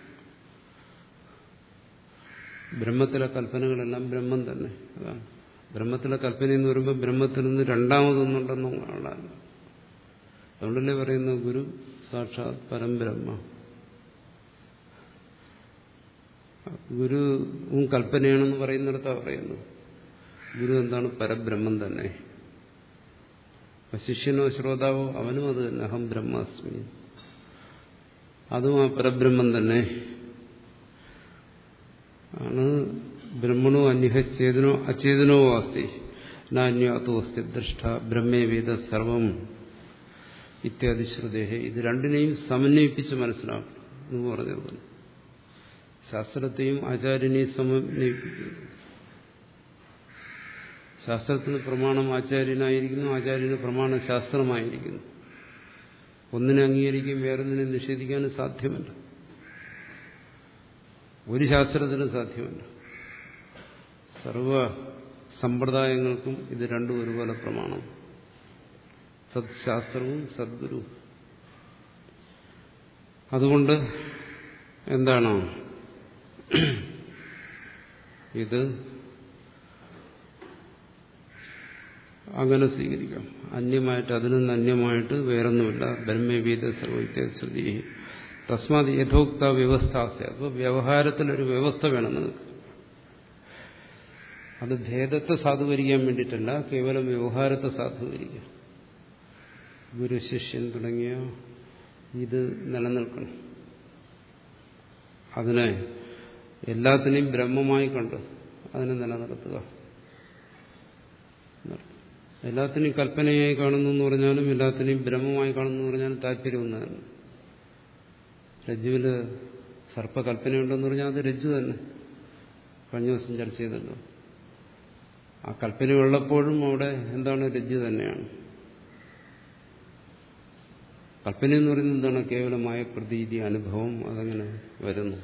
ബ്രഹ്മത്തിലെ കൽപ്പനകളെല്ലാം ബ്രഹ്മം തന്നെ. അതാണ് ബ്രഹ്മത്തിലെ കൽപ്പന എന്ന് പറയുമ്പോൾ ബ്രഹ്മത്തിൽ നിന്ന് രണ്ടാമതൊന്നുണ്ടെന്നുള്ള. അതുകൊണ്ടല്ലേ പറയുന്നത് ഗുരു സാക്ഷാത് പരംബ്രഹ്മ. ഗുരുവും കൽപ്പനയാണെന്ന് പറയുന്നിടത്താണ് പറയുന്നത്. ഗുരു എന്താണ്? പരബ്രഹ്മം തന്നെ. ശിഷ്യനോ ശ്രോതാവോ അവനും അത് തന്നെ, അഹം ബ്രഹ്മാസ്മി, അതും ആ പരബ്രഹ്മം തന്നെ ആണ്. ബ്രഹ്മണോ അന്യഹ ചേതനോ അചേതനോ വാസ്തി നാന്യാതോ അസ്തി ദൃഷ്ട ബ്രഹ്മേ വേദ സർവം ഇത്യാദി ശ്രുതേഹ. ഇത് രണ്ടിനെയും സമന്വയിപ്പിച്ച് മനസ്സിലാക്കണം എന്ന് പറഞ്ഞത്. ശാസ്ത്രത്തെയും ആചാര്യനെയും സമന്വയിപ്പിക്കുന്നു. ശാസ്ത്രത്തിന് പ്രമാണം ആചാര്യനായിരിക്കുന്നു, ആചാര്യന് പ്രമാണം ശാസ്ത്രമായിരിക്കുന്നു. ഒന്നിനെ അംഗീകരിക്കും വേറൊന്നിനെ നിഷേധിക്കാനും സാധ്യമല്ല. ഒരു ശാസ്ത്രത്തിനും സാധ്യമല്ല. സർവ സമ്പ്രദായങ്ങൾക്കും ഇത് രണ്ടും ഒരുപോലെ പ്രമാണം. സത്ശാസ്ത്രവും സദ്ഗുരുവും. അതുകൊണ്ട് എന്താണ് ഇത്? അങ്ങനെ സ്വീകരിക്കാം. അന്യമായിട്ട്, അതിൽ നിന്ന് അന്യമായിട്ട് വേറൊന്നുമില്ല. ബ്രഹ്മവേദ സർവൈത്യ ശ്രുതി തസ്മാത് യഥോക്ത വ്യവസ്ഥ. അപ്പോൾ വ്യവഹാരത്തിലൊരു വ്യവസ്ഥ വേണം നിങ്ങൾക്ക്. അത് ഭേദത്തെ സാധൂകരിക്കാൻ വേണ്ടിയിട്ടല്ല, കേവലം വ്യവഹാരത്തെ സാധൂകരിക്കുക. ഗുരു ശിഷ്യൻ തുടങ്ങിയ ഇത് നിലനിൽക്കണം. അതിനെ എല്ലാത്തിനെയും ബ്രഹ്മമായി കണ്ട് അതിനെ നിലനിർത്തുക. എല്ലാത്തിനെയും കൽപ്പനയായി കാണുന്നു എന്ന് പറഞ്ഞാലും എല്ലാത്തിനെയും ബ്രഹ്മമായി കാണുന്നു എന്ന് പറഞ്ഞാലും താല്പര്യം ഒന്നാണ്. രജ്ജുവിൽ സർപ്പകൽപ്പനയുണ്ടെന്ന് പറഞ്ഞാൽ അത് രജ്ജു തന്നെ. കഴിഞ്ഞ ദിവസം ചർച്ച ചെയ്തല്ലോ. ആ കൽപ്പനയുള്ളപ്പോഴും അവിടെ എന്താണ്? രജ്ജു തന്നെയാണ്. കൽപ്പന എന്ന് പറയുന്നത് എന്താണ്? കേവലമായ പ്രതീതി, അനുഭവം. അതങ്ങനെ വരുന്നു.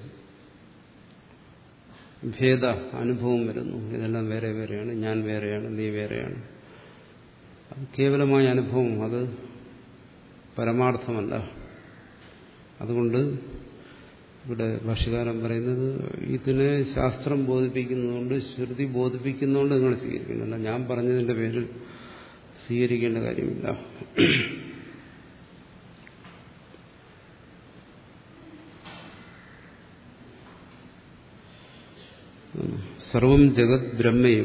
ഭേദ അനുഭവം വരുന്നു. ഇതെല്ലാം വേറെ വേറെയാണ്, ഞാൻ വേറെയാണ്, നീ വേറെയാണ്. അത് കേവലമായ അനുഭവം, അത് പരമാർത്ഥമല്ല. അതുകൊണ്ട് ഇവിടെ ഭാഷ്യകാരൻ പറയുന്നത് ഇതിനെ ശാസ്ത്രം ബോധിപ്പിക്കുന്നതുകൊണ്ട്, ശ്രുതി ബോധിപ്പിക്കുന്നതുകൊണ്ട് നിങ്ങൾ സ്വീകരിക്കുന്നില്ല. ഞാൻ പറഞ്ഞതിന്റെ പേരിൽ സ്വീകരിക്കേണ്ട കാര്യമില്ല. സർവം ജഗത് ബ്രഹ്മൈവ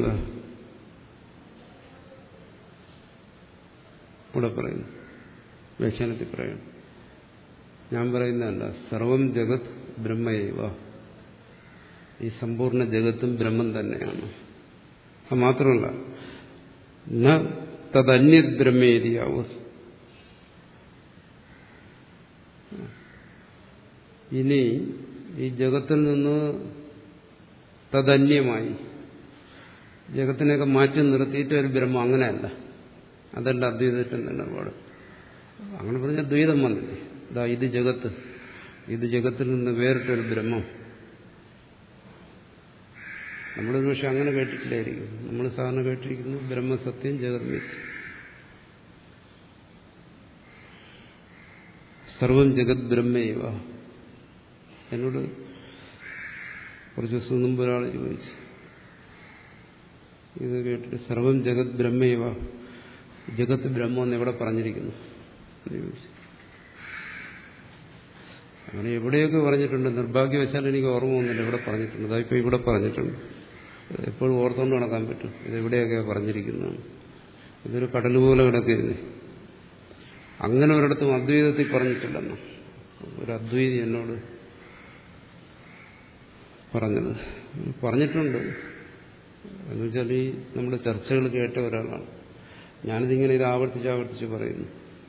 ഇവിടെ പറയുന്നു. വ്യാഖ്യാനത്തിൽ പറയുന്നു. ഞാൻ പറയുന്നതല്ല, സർവം ജഗത് ബ്രഹ്മൈവ. ഈ സമ്പൂർണ്ണ ജഗത്തും ബ്രഹ്മം തന്നെയാണ്. അത് മാത്രമല്ല, ന തദന്യത് ബ്രഹ്മേരിയാവൂ. ഇനി ഈ ജഗത്തിൽ നിന്ന് തദന്യമായി ജഗത്തിനെയൊക്കെ മാറ്റി നിർത്തിയിട്ട് ഒരു ബ്രഹ്മം, അങ്ങനെയല്ല. അതല്ല അദ്വൈതത്തിന്റെ നിലപാട്. അങ്ങനെ പറഞ്ഞാൽ ദ്വൈതം വന്നില്ലേ. ഇതാ ഇത് ജഗത്ത്, ഇത് ജഗത്തിൽ നിന്ന് വേറിട്ടൊരു ബ്രഹ്മം. നമ്മളൊരു പക്ഷെ അങ്ങനെ കേട്ടിട്ടില്ലായിരിക്കും. നമ്മൾ സാധാരണ കേട്ടിരിക്കുന്നു ബ്രഹ്മസത്യം, ജഗത് മിഥ്യ. സർവം ജഗത് ബ്രഹ്മൈവ. എന്നോട് കുറച്ച് ദിവസം മുമ്പ് ഒരാൾ ചോദിച്ചു, ഇത് കേട്ടിട്ട് സർവം ജഗത് ബ്രഹ്മൈവ, ജഗത്ത് ബ്രഹ്മം എന്ന് എവിടെ പറഞ്ഞിരിക്കുന്നു എന്ന് ചോദിച്ചു. അങ്ങനെ എവിടെയൊക്കെ പറഞ്ഞിട്ടുണ്ട്. നിർഭാഗ്യവശാൽ എനിക്ക് ഓർമ്മ ഒന്നുമില്ല എവിടെ പറഞ്ഞിട്ടുണ്ട്. അതായിപ്പോ ഇവിടെ പറഞ്ഞിട്ടുണ്ട്. എപ്പോഴും ഓർത്തുകൊണ്ട് നടക്കാൻ പറ്റും ഇതെവിടെയൊക്കെ പറഞ്ഞിരിക്കുന്നു. ഇതൊരു കടൽ പോലെ കിടക്കുന്നു. അങ്ങനെ ഒരിടത്തും അദ്വൈതത്തിൽ പറഞ്ഞിട്ടില്ലെന്ന് ഒരു അദ്വൈതി എന്നോട് പറഞ്ഞത്. പറഞ്ഞിട്ടുണ്ട് എന്ന് വെച്ചാൽ ഈ നമ്മുടെ ചർച്ചകൾ കേട്ട ഒരാളാണ്. ഞാനിതിങ്ങനെ ഇത് ആവർത്തിച്ച് ആവർത്തിച്ച് പറയുന്നു.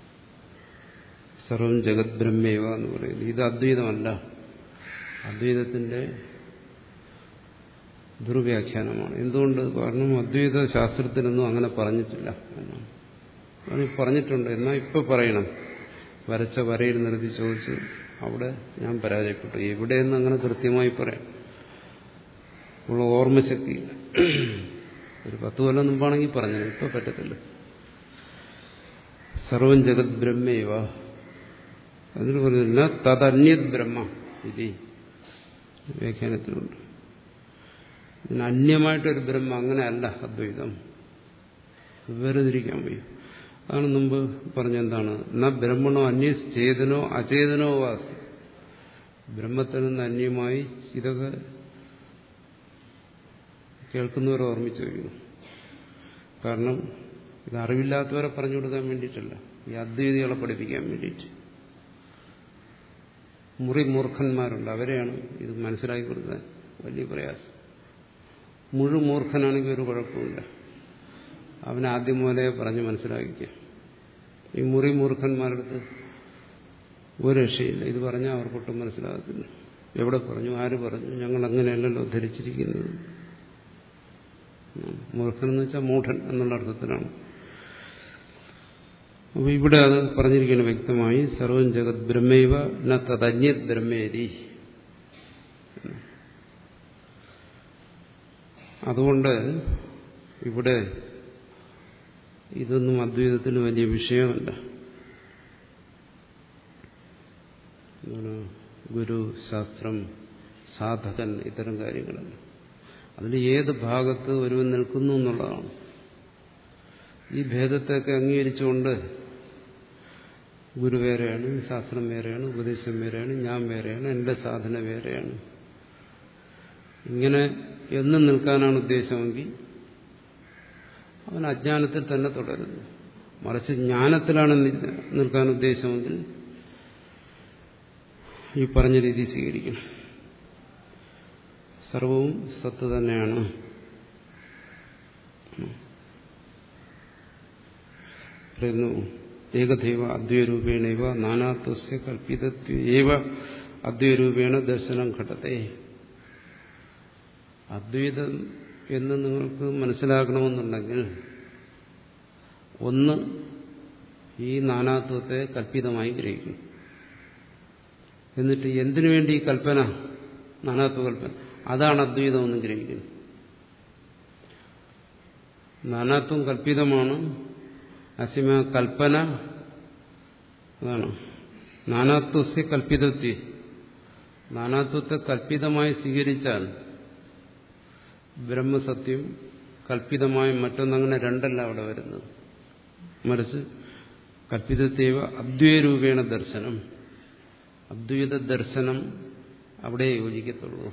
സർവം ജഗത് ബ്രഹ്മേവ എന്ന് പറയുന്നു. ഇത് അദ്വൈതമല്ല, അദ്വൈതത്തിന്റെ ദുർവ്യാഖ്യാനമാണ്. എന്തുകൊണ്ട്? കാരണം അദ്വൈത ശാസ്ത്രത്തിനൊന്നും അങ്ങനെ പറഞ്ഞിട്ടില്ല എന്നാണ്. അത് പറഞ്ഞിട്ടുണ്ട്, എന്നാൽ ഇപ്പൊ പറയണം. വരച്ച വരയിൽ നിർത്തി ചോദിച്ച് അവിടെ ഞാൻ പരാജയപ്പെട്ടു. എവിടെയെന്ന് അങ്ങനെ കൃത്യമായി പറയാം ഉള്ള ഓർമ്മശക്തിയില്ല. ഒരു പത്ത് കൊല്ലം മുമ്പാണെങ്കിൽ പറഞ്ഞത്, ഇപ്പൊ പറ്റത്തില്ല. സർവം ജഗത് ബ്രഹ്മൈവ അതിന് പറയുന്നില്ല തദന്യത് ബ്രഹ്മ. ഇത് വ്യാഖ്യാനത്തിലുണ്ട്. ഇതിന് അന്യമായിട്ടൊരു ബ്രഹ്മ, അങ്ങനെയല്ല അദ്വൈതം. വേർതിരിക്കാൻ വയ്യ. അതാണ് മുമ്പ് പറഞ്ഞെന്താണ്? ന ബ്രഹ്മണോ അന്യചേതനോ അചേതനോ വാസി. ബ്രഹ്മത്തിൽ നിന്ന് അന്യമായി ഇതൊക്കെ കേൾക്കുന്നവരെ ഓർമ്മിച്ചു വയ്ക്കുന്നു. കാരണം ഇത് അറിവില്ലാത്തവരെ പറഞ്ഞു കൊടുക്കാൻ വേണ്ടിയിട്ടല്ല, ഈ അദ്വൈതികളെ പഠിപ്പിക്കാൻ വേണ്ടിയിട്ട്. മുറി മൂർഖന്മാരുണ്ട്, അവരെയാണ് ഇത് മനസ്സിലാക്കി കൊടുക്കാൻ വലിയ പ്രയാസം. മുഴു മൂർഖനാണെങ്കിൽ ഒരു കുഴപ്പമില്ല, അവനെ ആദ്യം മുതലേ പറഞ്ഞ് മനസ്സിലാക്കിക്കുക. ഈ മുറി മൂർഖന്മാരടുത്ത് ഒരു രക്ഷയില്ല. ഇത് പറഞ്ഞാൽ അവർക്കൊട്ടും മനസ്സിലാകത്തില്ല. എവിടെ പറഞ്ഞു, ആര് പറഞ്ഞു, ഞങ്ങൾ അങ്ങനെയല്ലല്ലോ ധരിച്ചിരിക്കുന്നത്. മൂർഖൻ എന്ന് വെച്ചാൽ മൂഢൻ എന്നുള്ള അർത്ഥത്തിലാണ്. അപ്പൊ ഇവിടെ അത് പറഞ്ഞിരിക്കുന്നത് വ്യക്തമായി. സർവം ജഗത് ബ്രഹ്മൈവ ന തദന്യത് ബ്രഹ്മേരി. അതുകൊണ്ട് ഇവിടെ ഇതൊന്നും അദ്വൈതത്തിന് വലിയ വിഷയമല്ല. ഗുരു, ശാസ്ത്രം, സാധകൻ, ഇത്തരം കാര്യങ്ങളല്ല. അതിൽ ഏത് ഭാഗത്ത് ഒരുവൻ നിൽക്കുന്നു എന്നുള്ളതാണ്. ഈ ഭേദത്തെയൊക്കെ അംഗീകരിച്ചുകൊണ്ട് ഗുരു വേറെയാണ്, ശാസ്ത്രം വേറെയാണ്, ഉപദേശം വേറെയാണ്, ഞാൻ വേറെയാണ്, എൻ്റെ സാധന വേറെയാണ്. ഇങ്ങനെ എന്നും നിൽക്കാനാണ് ഉദ്ദേശമെങ്കിൽ അവൻ അജ്ഞാനത്തിൽ തന്നെ തുടരുന്നു. മറിച്ച് ജ്ഞാനത്തിലാണ് നിൽക്കാൻ ഉദ്ദേശമെങ്കിൽ ഈ പറഞ്ഞ രീതി സ്വീകരിക്കണം. സർവവും സത്ത് തന്നെയാണ്. പറയുന്നു ഏകദൈവ അദ്വൈരൂപേണൈവ നാനാത്വസ്യ കൽപ്പിതത്വേവ അദ്വൈരൂപേണ ദർശനം ഘട്ടത്തെ. അദ്വൈതം എന്ന് നിങ്ങൾക്ക് മനസ്സിലാക്കണമെന്നുണ്ടെങ്കിൽ ഒന്ന് ഈ നാനാത്വത്തെ കൽപ്പിതമായി ഗ്രഹിക്കും. എന്നിട്ട് എന്തിനു വേണ്ടി ഈ കൽപ്പന, നാനാത്വ കൽപ്പന, അതാണ് അദ്വൈതം എന്ന് ഗ്രഹിക്കുന്നത്. നാനാത്വം കൽപ്പിതമാണ്, അസിമ കൽപ്പന അതാണ് നാനാത്വസ്യ കൽപ്പിതത്വ. നാനാത്വത്തെ കൽപ്പിതമായി സ്വീകരിച്ചാൽ ബ്രഹ്മസത്യം, കൽപ്പിതമായ മറ്റൊന്നങ്ങനെ രണ്ടല്ല അവിടെ വരുന്നത്. മറിച്ച് കൽപ്പിതത്വ അദ്വൈരൂപേണ ദർശനം, അദ്വൈത ദർശനം അവിടെ യോജിക്കത്തുള്ളൂ.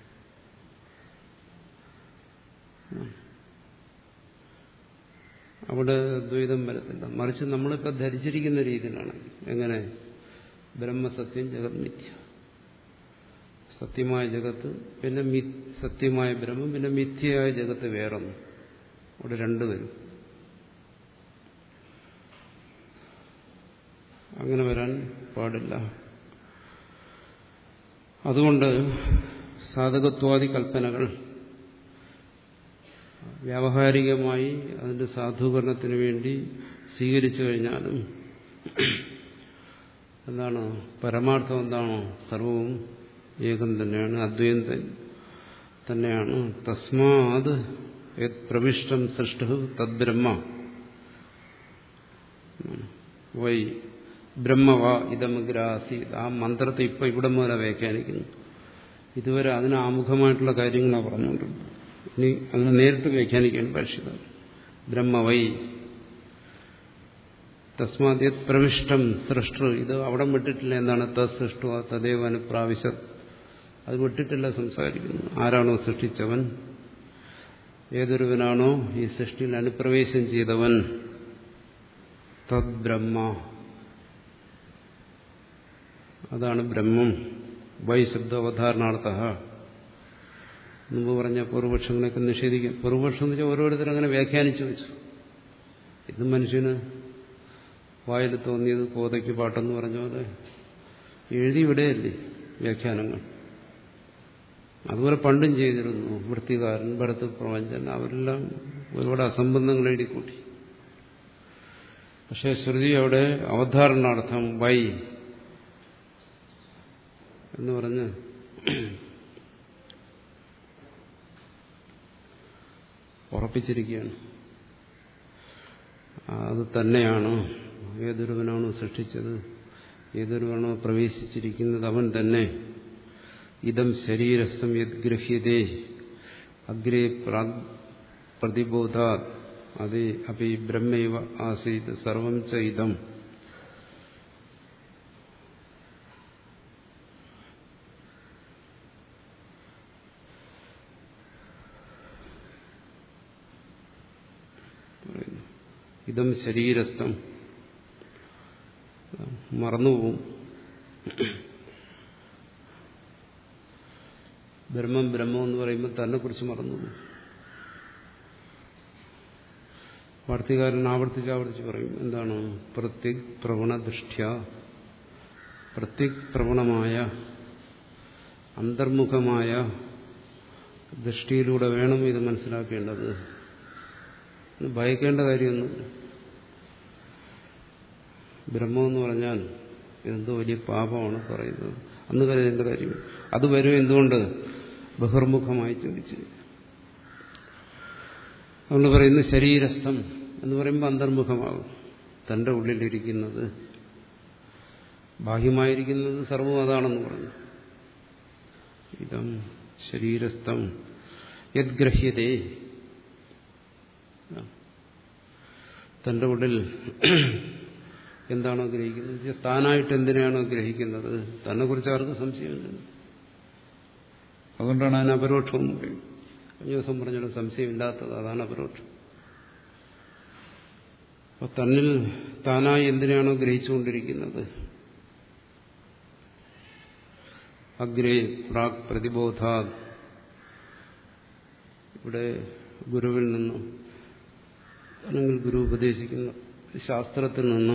അവിടെ ദ്വൈതം വരത്തില്ല. മറിച്ച് നമ്മളിപ്പോൾ ധരിച്ചിരിക്കുന്ന രീതിയിലാണ്. എങ്ങനെ? ബ്രഹ്മസത്യം, ജഗത് മിഥ്യ, സത്യമായ ജഗത്ത്, പിന്നെ സത്യമായ ബ്രഹ്മം, പിന്നെ മിഥ്യയായ ജഗത്ത് വേറൊന്നും. അവിടെ രണ്ടു വരും. അങ്ങനെ വരാൻ പാടില്ല. അതുകൊണ്ട് സാധകത്വാദി കൽപ്പനകൾ വ്യാവഹാരികമായി അതിന്റെ സാധൂകരണത്തിന് വേണ്ടി സ്വീകരിച്ചു കഴിഞ്ഞാലും എന്താണ് പരമാർത്ഥം? എന്താണോ? സർവവും ഏകം തന്നെയാണ്, അദ്വൈതം തന്നെയാണ്. തസ്മാത് യത് പ്രവിഷ്ടം സൃഷ്ട തദ്ബ്രഹ്മ വൈ ബ്രഹ്മവ ഇതമഗ്രാസി. ആ മന്ത്രത്തെ ഇപ്പൊ ഇവിടെ മുതല വ്യാഖ്യാനിക്കുന്നു. ഇതുവരെ അതിന് ആമുഖമായിട്ടുള്ള കാര്യങ്ങളാണ് പറഞ്ഞുകൊണ്ടിരുന്നത്. ഇനി അതിനെ നേരിട്ട് വ്യാഖ്യാനിക്കാൻ ഭാഷ്യകാരൻ. ബ്രഹ്മവൈ തസ്മാത് യത് പ്രവിഷ്ടം സൃഷ്ട. ഇത് അവിടെ വിട്ടിട്ടില്ല. എന്താണ്? തത് സൃഷ്ട തദേവ അനുപ്രാവശ്യ. അത് വിട്ടിട്ടില്ല സംസാരിക്കുന്നു. ആരാണോ സൃഷ്ടിച്ചവൻ, ഏതൊരുവനാണോ ഈ സൃഷ്ടിയിൽ അനുപ്രവേശം ചെയ്തവൻ, തദ് ബ്രഹ്മ, അതാണ് ബ്രഹ്മം. വൈ ശബ്ദ അവധാരണാർത്ഥ. മുമ്പ് പറഞ്ഞ പൂർവപക്ഷങ്ങളൊക്കെ നിഷേധിക്കും. പൂർവപക്ഷം എന്ന് വെച്ചാൽ ഓരോരുത്തരും അങ്ങനെ വ്യാഖ്യാനിച്ചു വെച്ചു. ഇത് മനുഷ്യന് വായിൽ തോന്നിയത് കോതയ്ക്ക് പാട്ടെന്ന് പറഞ്ഞ പോലെ എഴുതി വിടെയല്ലേ വ്യാഖ്യാനങ്ങൾ. അതുപോലെ പണ്ടും ചെയ്തിരുന്നു. വൃത്തികാരൻ, ഭരത് പ്രപഞ്ചൻ, അവരെല്ലാം ഒരുപാട് അസംബന്ധങ്ങൾ എഴുതിക്കൂട്ടി. പക്ഷെ ശ്രുതി അവിടെ അവധാരണാർത്ഥം വൈ എന്ന് പറഞ്ഞ് ഉറപ്പിച്ചിരിക്കുകയാണ്. അത് തന്നെയാണ്. ഏതൊരുവനാണോ സൃഷ്ടിച്ചത്, ഏതൊരുവനാണോ പ്രവേശിച്ചിരിക്കുന്നത്, അവൻ തന്നെ. ഇതം ശരീരസ്ഥം യദ്ഗ്രഹ്യതേ അഗ്രേ പ്രതിബോധാത് അതേ അപി ബ്രഹ്മൈവ ആസീത് സർവം ച ഇദം. ഇതം ശരീരസ്ഥം, മറന്നുപോകും. ബ്രഹ്മം ബ്രഹ്മം എന്ന് പറയുമ്പോൾ തന്നെ കുറിച്ച് മറന്നുപോകും. വാർത്തികാരൻ ആവർത്തിച്ച് ആവർത്തിച്ച് പറയും. എന്താണ്? പ്രത്യക് പ്രവണദൃഷ്ട്യ, പ്രത്യക് പ്രവണമായ അന്തർമുഖമായ ദൃഷ്ടിയിലൂടെ വേണം ഇത് മനസ്സിലാക്കേണ്ടത്. ഭയക്കേണ്ട കാര്യമൊന്നുമില്ല. ബ്രഹ്മമെന്ന് പറഞ്ഞാൽ എന്തോ വലിയ പാപമാണ് പറയുന്നത് അന്ന് കരുതേണ്ട കാര്യം. അത് വരും. എന്തുകൊണ്ട്? ബഹിർമുഖമായി ചിന്തിച്ച്. അതുകൊണ്ട് പറയുന്നത് ശരീരസ്ഥം എന്ന് പറയുമ്പോൾ അന്തർമുഖമാകും. തന്റെ ഉള്ളിലിരിക്കുന്നത്, ബാഹ്യമായിരിക്കുന്നത് സർവ്വം അതാണെന്ന് പറഞ്ഞു. ഇതം ശരീരസ്ഥം യദ്ഗ്രഹ്യതേ, തന്റെ ഉള്ളിൽ എന്താണോ ഗ്രഹിക്കുന്നത്, താനായിട്ട് എന്തിനാണോ ഗ്രഹിക്കുന്നത്, തന്നെ കുറിച്ച് ആർക്കും സംശയമില്ല. അതുകൊണ്ടാണ് അതിന് അപരോക്ഷം എന്ന് പറയുന്നത്. കഴിഞ്ഞ ദിവസം പറഞ്ഞൊരു സംശയമില്ലാത്തത്, അതാണ് അപരോക്ഷം. അപ്പൊ തന്നിൽ താനായി എന്തിനാണോ ഗ്രഹിച്ചുകൊണ്ടിരിക്കുന്നത്, അഗ്രേ പ്രാക് പ്രതിബോധാ, ഇവിടെ ഗുരുവിൽ നിന്ന് അല്ലെങ്കിൽ ഗുരു ഉപദേശിക്കുന്ന ശാസ്ത്രത്തിൽ നിന്ന്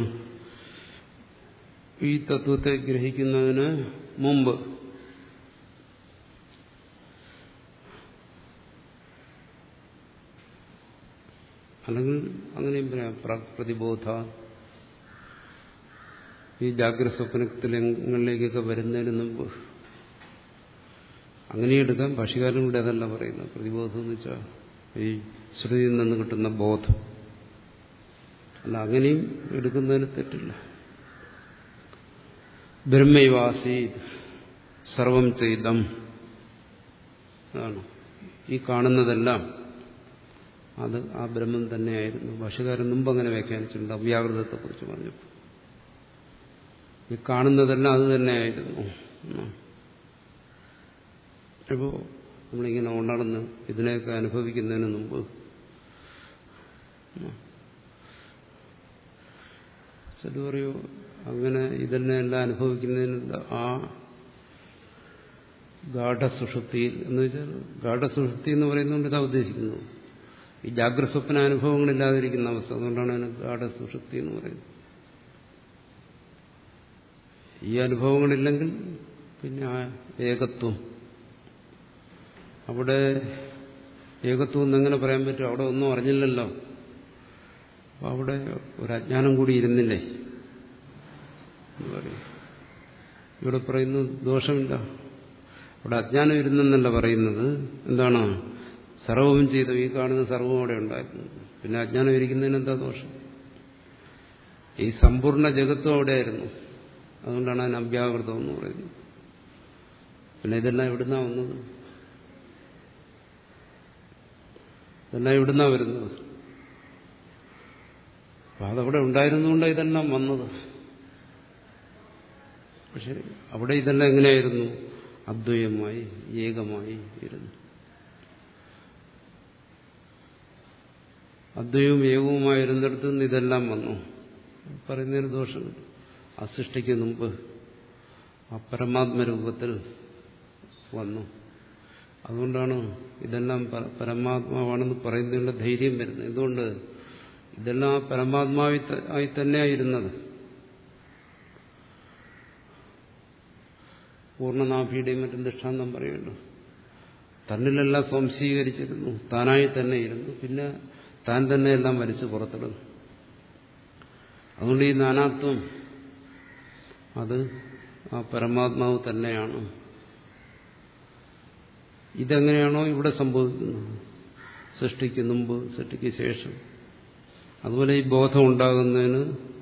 ഈ തത്വത്തെ ഗ്രഹിക്കുന്നതിന് മുമ്പ് അല്ലെങ്കിൽ അങ്ങനെയും പറയാം പ്രാക് പ്രതിബോധ, ഈ ജാഗ്രത സ്വപ്നത്തിലങ്ങളിലേക്കൊക്കെ വരുന്നതിന് മുമ്പ്, അങ്ങനെയെടുക്കാം. ഭാഷ്യകാരൻ കൂടെ അതല്ല പറയുന്നത്. പ്രതിബോധം എന്ന് വെച്ചാൽ ഈ ശ്രുതിയിൽ നിന്ന് കിട്ടുന്ന ബോധം അല്ല, അങ്ങനെയും എടുക്കുന്നതിന് തെറ്റില്ല. ബ്രഹ്മൈവാസി സർവം ചെയ്തം, അതാണ് ഈ കാണുന്നതെല്ലാം അത് ആ ബ്രഹ്മം തന്നെയായിരുന്നു. ഭാഷ്യകാരൻ മുമ്പ് അങ്ങനെ വ്യാഖ്യാനിച്ചിട്ടുണ്ട് അവ്യാകൃതത്തെക്കുറിച്ച് പറഞ്ഞപ്പോൾ. ഈ കാണുന്നതെല്ലാം അത് തന്നെയായിരുന്നു. ഇപ്പോൾ നമ്മളിങ്ങനെ ഉണർന്ന് ഇതിനെയൊക്കെ അനുഭവിക്കുന്നതിന് മുമ്പ് ചില പറയൂ അങ്ങനെ ഇതെല്ലാം അനുഭവിക്കുന്നതിന് ആ ഗാഠസുഷുപ്തിയിൽ എന്ന് വെച്ചാൽ ഗാഠസുഷുപ്തി എന്ന് പറയുന്നതുകൊണ്ട് ഇതാ ഉദ്ദേശിക്കുന്നു ഈ ജാഗ്രത സ്വപ്ന അനുഭവങ്ങളില്ലാതിരിക്കുന്ന അവസ്ഥ. അതുകൊണ്ടാണ് അതിന് ഗാഠസുഷുപ്തി എന്ന് പറയുന്നത്. ഈ അനുഭവങ്ങളില്ലെങ്കിൽ പിന്നെ ആ ഏകത്വം, അവിടെ ഏകത്വം എന്നെങ്ങനെ പറയാൻ പറ്റും? അവിടെ ഒന്നും അറിഞ്ഞില്ലല്ലോ. അപ്പം അവിടെ ഒരു അജ്ഞാനം കൂടി ഇരുന്നില്ലേ എന്ന് പറയും. ഇവിടെ പറയുന്നത് ദോഷമില്ല, അവിടെ അജ്ഞാനം ഇരുന്നെന്നല്ല പറയുന്നത്. എന്താണ്? സർവവും ചെയ്തു, ഈ കാണുന്ന സർവവും അവിടെ ഉണ്ടായിരുന്നു. പിന്നെ അജ്ഞാനം ഇരിക്കുന്നതിന് എന്താ ദോഷം? ഈ സമ്പൂർണ്ണ ജഗത്തും അവിടെയായിരുന്നു. അതുകൊണ്ടാണ് അതിന് അവ്യാകൃതം എന്ന് പറയുന്നത്. പിന്നെ ഇതെല്ലാം എവിടുന്നാ വന്നത്? ഇതെല്ലാം എവിടുന്നാ വരുന്നത്? അപ്പം അതവിടെ ഉണ്ടായിരുന്നുകൊണ്ടാണ് ഇതെല്ലാം വന്നത്. പക്ഷെ അവിടെ ഇതെല്ലാം എങ്ങനെയായിരുന്നു? അദ്വൈതമായി ഏകമായി ഇരുന്നു. അദ്വൈതവും ഏകവുമായിരുന്നിടത്ത് നിന്ന് ഇതെല്ലാം വന്നു. പറയുന്നതിന് ദോഷമുണ്ട്. ആ സൃഷ്ടിക്ക് മുമ്പ് ആ പരമാത്മരൂപത്തിൽ വന്നു. അതുകൊണ്ടാണ് ഇതെല്ലാം പരമാത്മാവാണെന്ന് പറയുന്നതിനുള്ള ധൈര്യം വരുന്നത്. എന്തുകൊണ്ട്? ഇതെല്ലാം ആ പരമാത്മാവി ആയി തന്നെയായിരുന്നത്. പൂർണ്ണനാഭിയുടെയും മറ്റും ദൃഷ്ടാന്തം പറയുമല്ലോ. തന്നിലെല്ലാം സംശീകരിച്ചിരുന്നു, താനായി തന്നെ ഇരുന്നു. പിന്നെ താൻ തന്നെ എല്ലാം വലിച്ചു പുറത്തിടുന്നു. അതുകൊണ്ട് ഈ നാനാത്വം അത് ആ പരമാത്മാവ് തന്നെയാണ്. ഇതെങ്ങനെയാണോ ഇവിടെ സംഭവിക്കുന്നത്, സൃഷ്ടിക്ക് മുമ്പ് സൃഷ്ടിക്ക് ശേഷം, അതുപോലെ ഈ ബോധം ഉണ്ടാകുന്നതിന്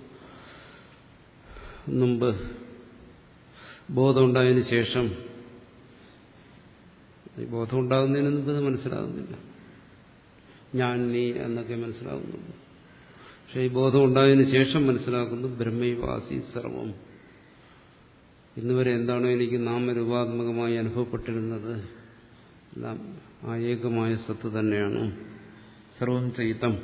മുമ്പ് ബോധം ഉണ്ടായതിനു ശേഷം, ഈ ബോധം ഉണ്ടാകുന്നതിന് മുമ്പ് ഇത് മനസ്സിലാകുന്നില്ല. ഞാൻ നീ എന്നൊക്കെ മനസ്സിലാകുന്നുണ്ട്. പക്ഷെ ഈ ബോധം ഉണ്ടായതിനു ശേഷം മനസ്സിലാക്കുന്നു ബ്രഹ്മൈവാസി സർവം. ഇന്നുവരെ എന്താണോ എനിക്ക് നാമരൂപാത്മകമായി അനുഭവപ്പെട്ടിരുന്നത് എല്ലാം ആ ഏകമായ സത്ത് തന്നെയാണ്. സർവം ചെയ്തം.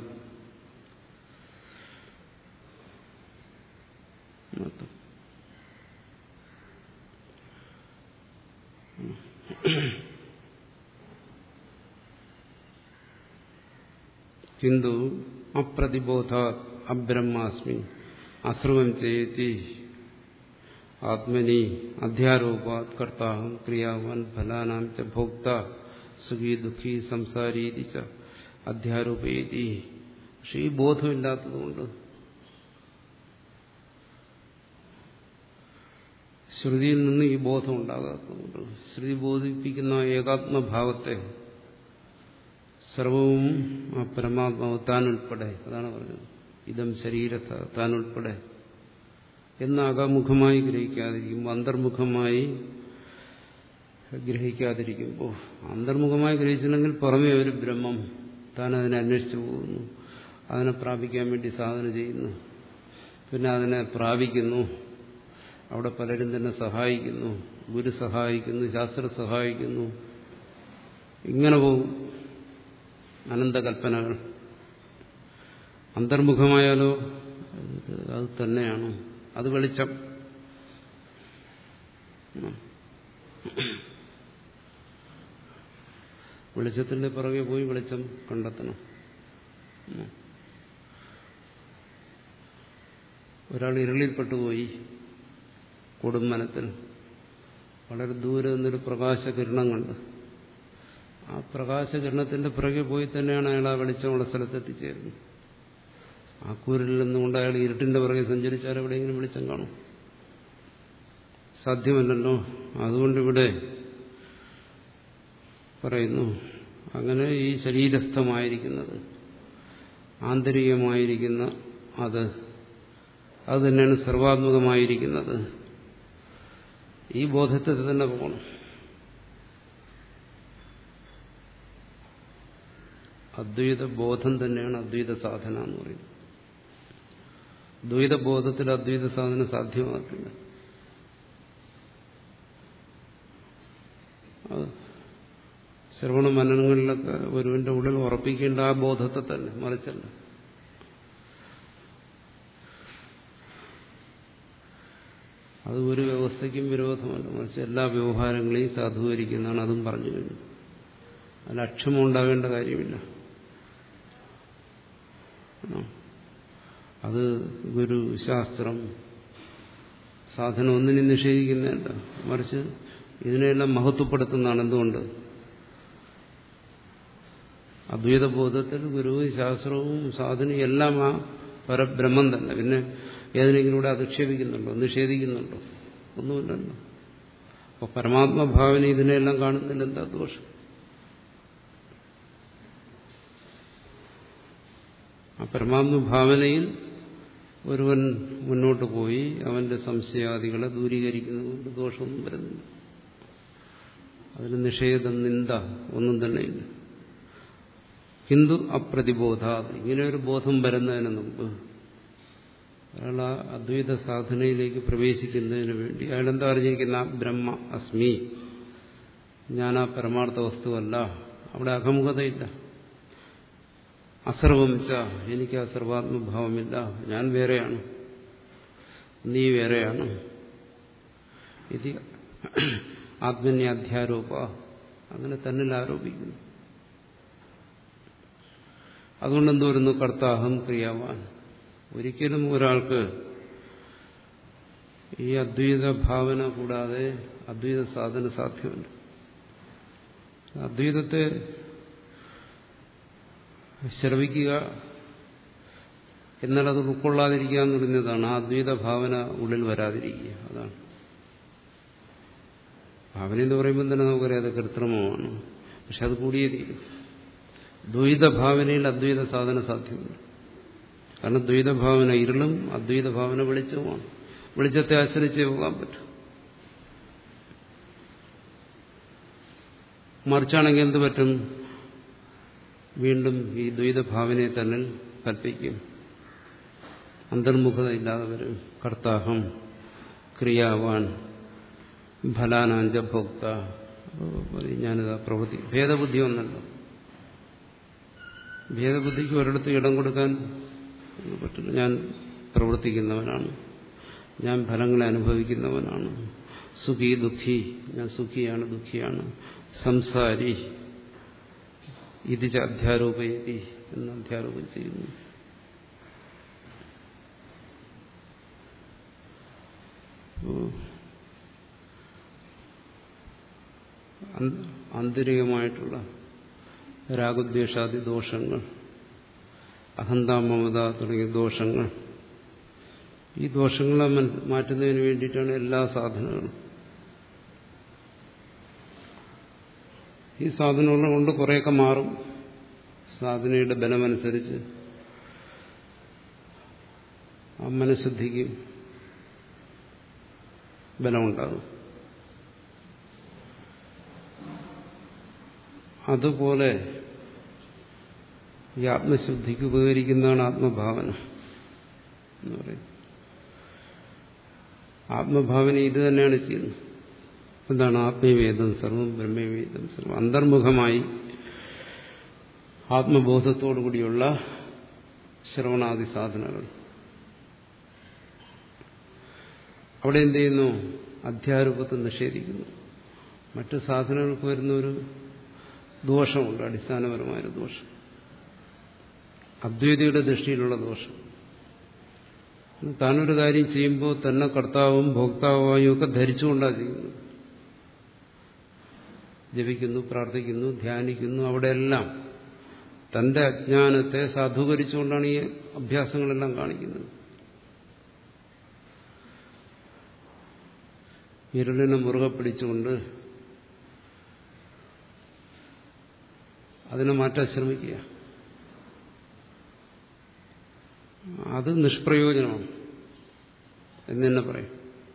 കിന്തു അപ്രതിബോധ അബ്രഹ്മാസ്മി അസർവം ചെയ്തി ആത്മനി അധ്യാരോപാത് കർത്താഹം ക്രിയാവാൻ ഫലാനാം ച ഭോക്ത സുഖി ദുഃഖി സംസാരീതി ച അധ്യാരോപേതി. പക്ഷെ ഈ ബോധമില്ലാത്തതുകൊണ്ട്, ശ്രുതിയിൽ നിന്ന് ഈ ബോധം ഉണ്ടാകാത്തതുകൊണ്ട്, ശ്രുതി ബോധിപ്പിക്കുന്ന ഏകാത്മഭാവത്തെ സർവവും ആ പരമാത്മാവ് താൻ ഉൾപ്പെടെ, അതാണ് പറഞ്ഞത് ഇതം ശരീരത്ത താൻ ഉൾപ്പെടെ എന്ന് അകമുഖമായി ഗ്രഹിക്കാതിരിക്കുമ്പോൾ, അന്തർമുഖമായി ഗ്രഹിക്കാതിരിക്കുമ്പോൾ, അന്തർമുഖമായി ഗ്രഹിച്ചില്ലെങ്കിൽ പുറമേ ഒരു ബ്രഹ്മം, താൻ അതിനെ അന്വേഷിച്ചു പോകുന്നു, അതിനെ പ്രാപിക്കാൻ വേണ്ടി സാധന ചെയ്യുന്നു. പിന്നെ അതിനെ പ്രാപിക്കുന്നു. അവിടെ പലരും തന്നെ സഹായിക്കുന്നു, ഗുരു സഹായിക്കുന്നു, ശാസ്ത്രം സഹായിക്കുന്നു. ഇങ്ങനെ പോകും അനന്തകൽപ്പനകൾ. അന്തർമുഖമായാലോ അത് തന്നെയാണ്, അത് വെളിച്ചം. വെളിച്ചത്തിന്റെ പുറകെ പോയി വെളിച്ചം കണ്ടെത്തണം. ഒരാൾ ഇരുളിൽപ്പെട്ടുപോയി, കൊടുമ്മനത്തിൽ വളരെ ദൂരെ നിന്നൊരു പ്രകാശകിരണം കണ്ട് ആ പ്രകാശകിരണത്തിന്റെ പുറകെ പോയി തന്നെയാണ് അയാൾ ആ വെളിച്ചമുള്ള സ്ഥലത്തെത്തിച്ചേരുന്നത്. ആ കൂരിൽ നിന്നുകൊണ്ട് അയാൾ ഇരുട്ടിന്റെ പുറകെ സഞ്ചരിച്ചാൽ എവിടെയെങ്കിലും വെളിച്ചം കാണും? സാധ്യമല്ലല്ലോ. അതുകൊണ്ടിവിടെ പറയുന്നു, അങ്ങനെ ഈ ശരീരസ്ഥമായിരിക്കുന്നത്, ആന്തരികമായിരിക്കുന്ന അത് അത് തന്നെയാണ് സർവാത്മകമായിരിക്കുന്നത്. ഈ ബോധത്തിൽ തന്നെ പോകണം. അദ്വൈത ബോധം തന്നെയാണ് അദ്വൈത സാധന എന്ന് പറയുന്നത്. ദ്വൈത ബോധത്തിൽ അദ്വൈത സാധന സാധ്യമാകത്തില്ല. ശ്രവണ മനനങ്ങളിലൊക്കെ ഒരുവന്റെ ഉള്ളിൽ ഉറപ്പിക്കേണ്ട ആ ബോധത്തെ തന്നെ, മറിച്ചല്ല. അത് ഒരു വ്യവസ്ഥയ്ക്കും വിരോധമല്ല, മറിച്ച് എല്ലാ വ്യവഹാരങ്ങളെയും സാധൂകരിക്കുന്നതാണ്. അതും പറഞ്ഞു കഴിഞ്ഞു. അതിൽ അക്ഷമം ഉണ്ടാവേണ്ട കാര്യമില്ല. അത് ഗുരു, ശാസ്ത്രം, സാധനം ഒന്നിനും നിഷേധിക്കുന്നതല്ല, മറിച്ച് ഇതിനെല്ലാം മഹത്വപ്പെടുത്തുന്നതാണ്. എന്തുകൊണ്ട്? അദ്വൈതബോധത്തിൽ ഗുരുവും ശാസ്ത്രവും സാധനവും എല്ലാം ആ പരബ്രഹ്മം തന്നെ. പിന്നെ ഏതിനെങ്കിലും കൂടെ അധിക്ഷേപിക്കുന്നുണ്ടോ, നിഷേധിക്കുന്നുണ്ടോ? ഒന്നുമില്ലല്ലോ. അപ്പൊ പരമാത്മഭാവന ഇതിനെല്ലാം കാണുന്നതിൽ എന്താ ദോഷം? ആ പരമാത്മഭാവനയിൽ ഒരുവൻ മുന്നോട്ട് പോയി അവന്റെ സംശയാദികളെ ദൂരീകരിക്കുന്നതുകൊണ്ട് ദോഷമൊന്നും വരുന്നില്ല. അതിന് നിഷേധം, നിന്ദ ഒന്നും തന്നെയില്ല. ഹിന്ദു അപ്രതിബോധ, ഇങ്ങനെ ഒരു ബോധം വരുന്നതിന് മുമ്പ് അയാൾ ആ അദ്വൈത സാധനയിലേക്ക് പ്രവേശിക്കുന്നതിന് വേണ്ടി അയാൾ എന്താ അറിഞ്ഞിരിക്കുന്ന? ബ്രഹ്മ അസ്മി, ഞാൻ ആ പരമാർത്ഥ വസ്തുവല്ല. അവിടെ അഹംഗതയില്ല. അസർവംച്ച, എനിക്ക് ആ സർവാത്മഭാവമില്ല, ഞാൻ വേറെയാണ്, നീ വേറെയാണ്. ഇത് ആത്മന്യാധ്യാരോപ, അങ്ങനെ തന്നിൽ ആരോപിക്കുന്നു. അതുകൊണ്ട് എന്ത് വരുന്നു? കർത്താഹം ക്രിയാവാൻ. ഒരിക്കലും ഒരാൾക്ക് ഈ അദ്വൈത ഭാവന കൂടാതെ അദ്വൈത സാധന സാധ്യമല്ല. അദ്വൈതത്തെ ശ്രവിക്കുക എന്നാൽ അത് ഉൾക്കൊള്ളാതിരിക്കുക എന്ന് പറയുന്നതാണ്. ആ അദ്വൈത ഭാവന ഉള്ളിൽ വരാതിരിക്കുക, അതാണ് ഭാവന എന്ന് പറയുമ്പോൾ തന്നെ നമുക്കറിയാം അത് കൃത്രിമമാണ്. പക്ഷെ അത് കൂടിയേ തീരും. ദ്വൈത ഭാവനയിൽ അദ്വൈത സാധന സാധ്യമല്ല. കാരണം ദ്വൈതഭാവന ഇരുളും അദ്വൈത ഭാവന വെളിച്ചവുമാണ്. വെളിച്ചത്തെ ആശ്രയിച്ചേ പോകാൻ പറ്റും. മറിച്ചാണെങ്കിൽ എന്ത് പറ്റും? വീണ്ടും ഈ ദ്വൈതഭാവനയെ തന്നെ കൽപ്പിക്കും. അന്തർമുഖത ഇല്ലാതെ വരും. കർത്താഹം ക്രിയാവാൻ ഫലാനാഞ്ച ഭോക്ത. ഞാനിതാ പ്രവൃത്തി. ഭേദബുദ്ധി ഒന്നല്ലോ. ഭേദബുദ്ധിക്ക് ഒരിടത്ത് ഇടം കൊടുക്കാൻ പറ്റില്ല. ഞാൻ പ്രവർത്തിക്കുന്നവനാണ്, ഞാൻ ഫലങ്ങളെ അനുഭവിക്കുന്നവനാണ്. സുഖി ദുഃഖി, ഞാൻ സുഖിയാണ് ദുഃഖിയാണ്. സംസാരി ഇത് അധ്യാരോപയതി എന്ന് അധ്യാരോപം ചെയ്യുന്നു. ആന്തരികമായിട്ടുള്ള രാഗദ്വേഷാദി ദോഷങ്ങൾ, അഹന്ത മമത തുടങ്ങിയ ദോഷങ്ങൾ, ഈ ദോഷങ്ങളെ മാറ്റുന്നതിന് വേണ്ടിയിട്ടാണ് എല്ലാ സാധനങ്ങളും. ഈ സാധനങ്ങൾ കൊണ്ട് കുറേയൊക്കെ മാറും. സാധനയുടെ ബലമനുസരിച്ച് ആ മനഃശുദ്ധിക്ക് ബലമുണ്ടാകും. അതുപോലെ ഈ ആത്മശുദ്ധിക്ക് ഉപകരിക്കുന്നതാണ് ആത്മഭാവന എന്ന് പറയും. ആത്മഭാവന ഇത് തന്നെയാണ് ചെയ്യുന്നത്. എന്താണ് ആത്മീയവേദം സർവം ബ്രഹ്മവേദം സർവം അന്തർമുഖമായി ആത്മബോധത്തോടുകൂടിയുള്ള ശ്രവണാദി സാധനകൾ. അവിടെ എന്ത് ചെയ്യുന്നു? അധ്യാരൂപത്തെ നിഷേധിക്കുന്നു. മറ്റു സാധനങ്ങൾക്ക് വരുന്ന ഒരു ദോഷമുണ്ട്, അടിസ്ഥാനപരമായൊരു ദോഷം, അദ്വൈതിയുടെ ദൃഷ്ടിയിലുള്ള ദോഷം. താനൊരു കാര്യം ചെയ്യുമ്പോൾ തന്നെ കർത്താവും ഭോക്താവും ഒക്കെ ധരിച്ചുകൊണ്ടാണ് ചെയ്യുന്നത്. ജപിക്കുന്നു, പ്രാർത്ഥിക്കുന്നു, ധ്യാനിക്കുന്നു, അവിടെയെല്ലാം തന്റെ അജ്ഞാനത്തെ സാധൂകരിച്ചുകൊണ്ടാണ് ഈ അഭ്യാസങ്ങളെല്ലാം കാണിക്കുന്നത്. ഇരുളിനെ മുറുകെ പിടിച്ചുകൊണ്ട് അതിനെ മാറ്റാൻ ശ്രമിക്കുക. അത് നിഷ്പ്രയോജനമാണ് എന്ന് തന്നെ പറയും.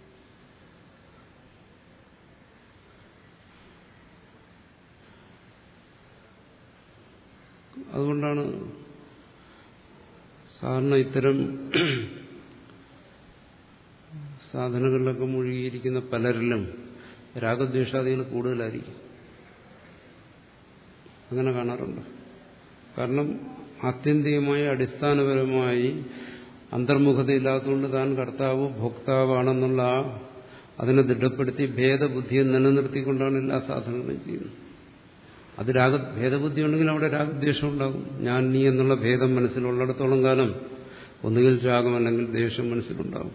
അതുകൊണ്ടാണ് സാധാരണ ഇത്തരം സാധനങ്ങളിലൊക്കെ മുഴുകിയിരിക്കുന്ന പലരിലും രാഗദ്വേഷാദികൾ കൂടുതലായിരിക്കും. അങ്ങനെ കാണാറുണ്ട്. കാരണം ആത്യന്തികമായി അടിസ്ഥാനപരമായി അന്തർമുഖതയില്ലാത്തതുകൊണ്ട് താൻ കർത്താവ് ഭോക്താവാണെന്നുള്ള അതിനെ ദൃഢപ്പെടുത്തി ഭേദബുദ്ധിയെ നിലനിർത്തിക്കൊണ്ടാണ് എല്ലാ സാധനങ്ങളും ചെയ്യുന്നത്. അത് രാഗ ഭേദബുദ്ധി ഉണ്ടെങ്കിൽ അവിടെ രാഗദ്വേഷം ഉണ്ടാകും. ഞാൻ നീ എന്നുള്ള ഭേദം മനസ്സിലുള്ളിടത്തോളം കാലം ഒന്നുകിൽ രാഗം അല്ലെങ്കിൽ ദ്വേഷം മനസ്സിലുണ്ടാകും.